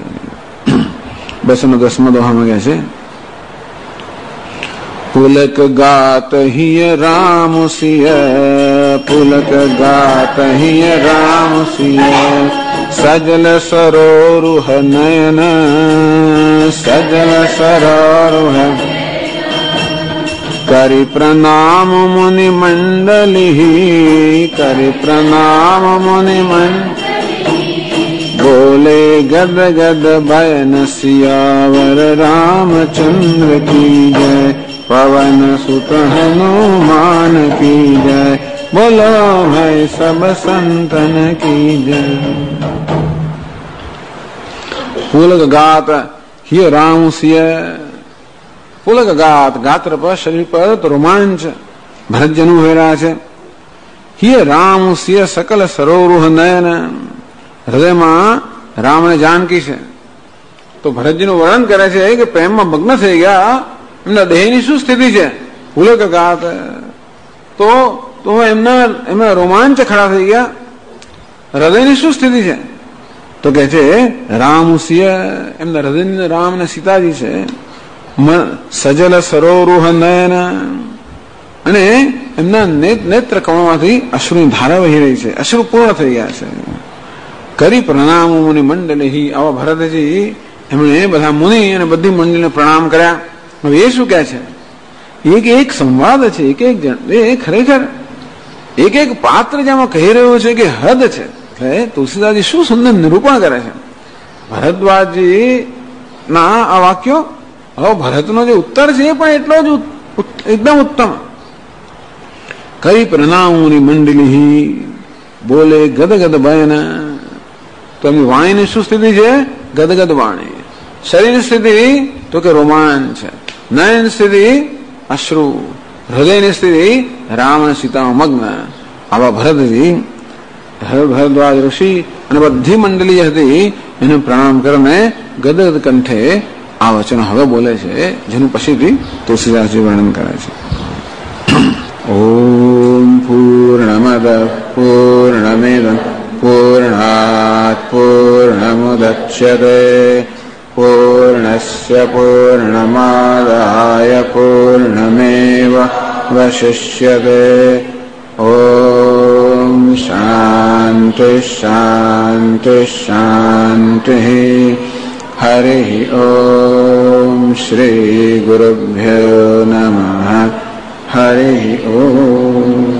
210 દોહામાં કહે છે, પુલક ગાત હિય રામ સિય, પુલક ગાત હિય રામ સિય, સજલ સરોરુહ નયન, સજલ સરોરુહ, કરી પ્રણામ મુનિ મંડલી, કરી પ્રણામ મુનિ મંડલી, બોલે ગદ ગદ ભયન સિયાવર રામચંદ્ર કી જય, પવન સુત હનુમાન કી જય, બોલો ભાઈ સબ સંતન કી જય. પુલક ગાત હિય રામ સિય, પુલક ગાત, ગાત્ર પર શરીર પર રોમાંચ ભરતજનું હોઈ રહ્યા છે. હિય રામ સિય સકલ સરોરુહ નયન, હૃદયમાં રામ અને જાનકી છે. તો ભરતજીનું વર્ણન કરે છે કે પ્રેમમાં મગ્ન થઈ ગયા, એમના દેહની શું સ્થિતિ છે? પુલક ગાત, તો એમના રોમાંચ ખડા થઈ ગયા. હૃદયની શું સ્થિતિ છે? તો કે છે રામસિય, એમના હૃદયની રામ અને સીતાજી છે. સજલ સરોરુહ નયન, અને એમના નેત્ર કમળમાંથી અશ્રુની ધારા વહી રહી છે, અશ્રુ પૂર્ણ થઈ ગયા છે. કરી પ્રણામ મુનિ મંડલી, આવા ભરતજી એમણે બધા મુનિ અને બધી મંડળીને પ્રણામ કર્યા. હવે એ શું કહે છે? એક સંવાદ છે, એક જણ, એ ખરેખર એક પાત્ર જેમાં કહી રહ્યું છે કે હદ છે. એટલે તુલસીદાસજી શું સુંદર નિરૂપણ કરે છે ભરદ્વાજજી ના આ વાક્યો. હવે ભરતનો જે ઉત્તર છે એ પણ એટલો જ એકદમ ઉત્તમ. કરી પ્રણામ મુનિ મંડલી, બોલે ગદગદ ભયન. તો એમની વાણીની શું સ્થિતિ છે? ગદગદ વાણી. શરીરની સ્થિતિ તો કે રોમાંચ, નયન સ્થિતિ અશ્રુ, હૃદયની સ્થિતિ રામ અને સીતામાં મગ્ન. આવા ભરતજી, ભરદ્વાજ ઋષિ અને બધી મંડળી હતી એને પ્રણામ કરીને ગદગદ કંઠે આ વચન હવે બોલે છે, જેનું પછીથી તુલસીદાસજી વર્ણન કરે છે. ઓમ પૂર્ણમદ પૂર્ણમિદં પૂર્ણાત પૂર્ણમુદચ્યતે પૂર્ણસ્ય પૂર્ણમાદાય પૂર્ણમેવાવશિષ્યતે. ઓમ શાંતિ શાંતિ શાંતિ. હરિ ઓમ શ્રી ગુરુભ્યો નમઃ. હરિ ઓમ.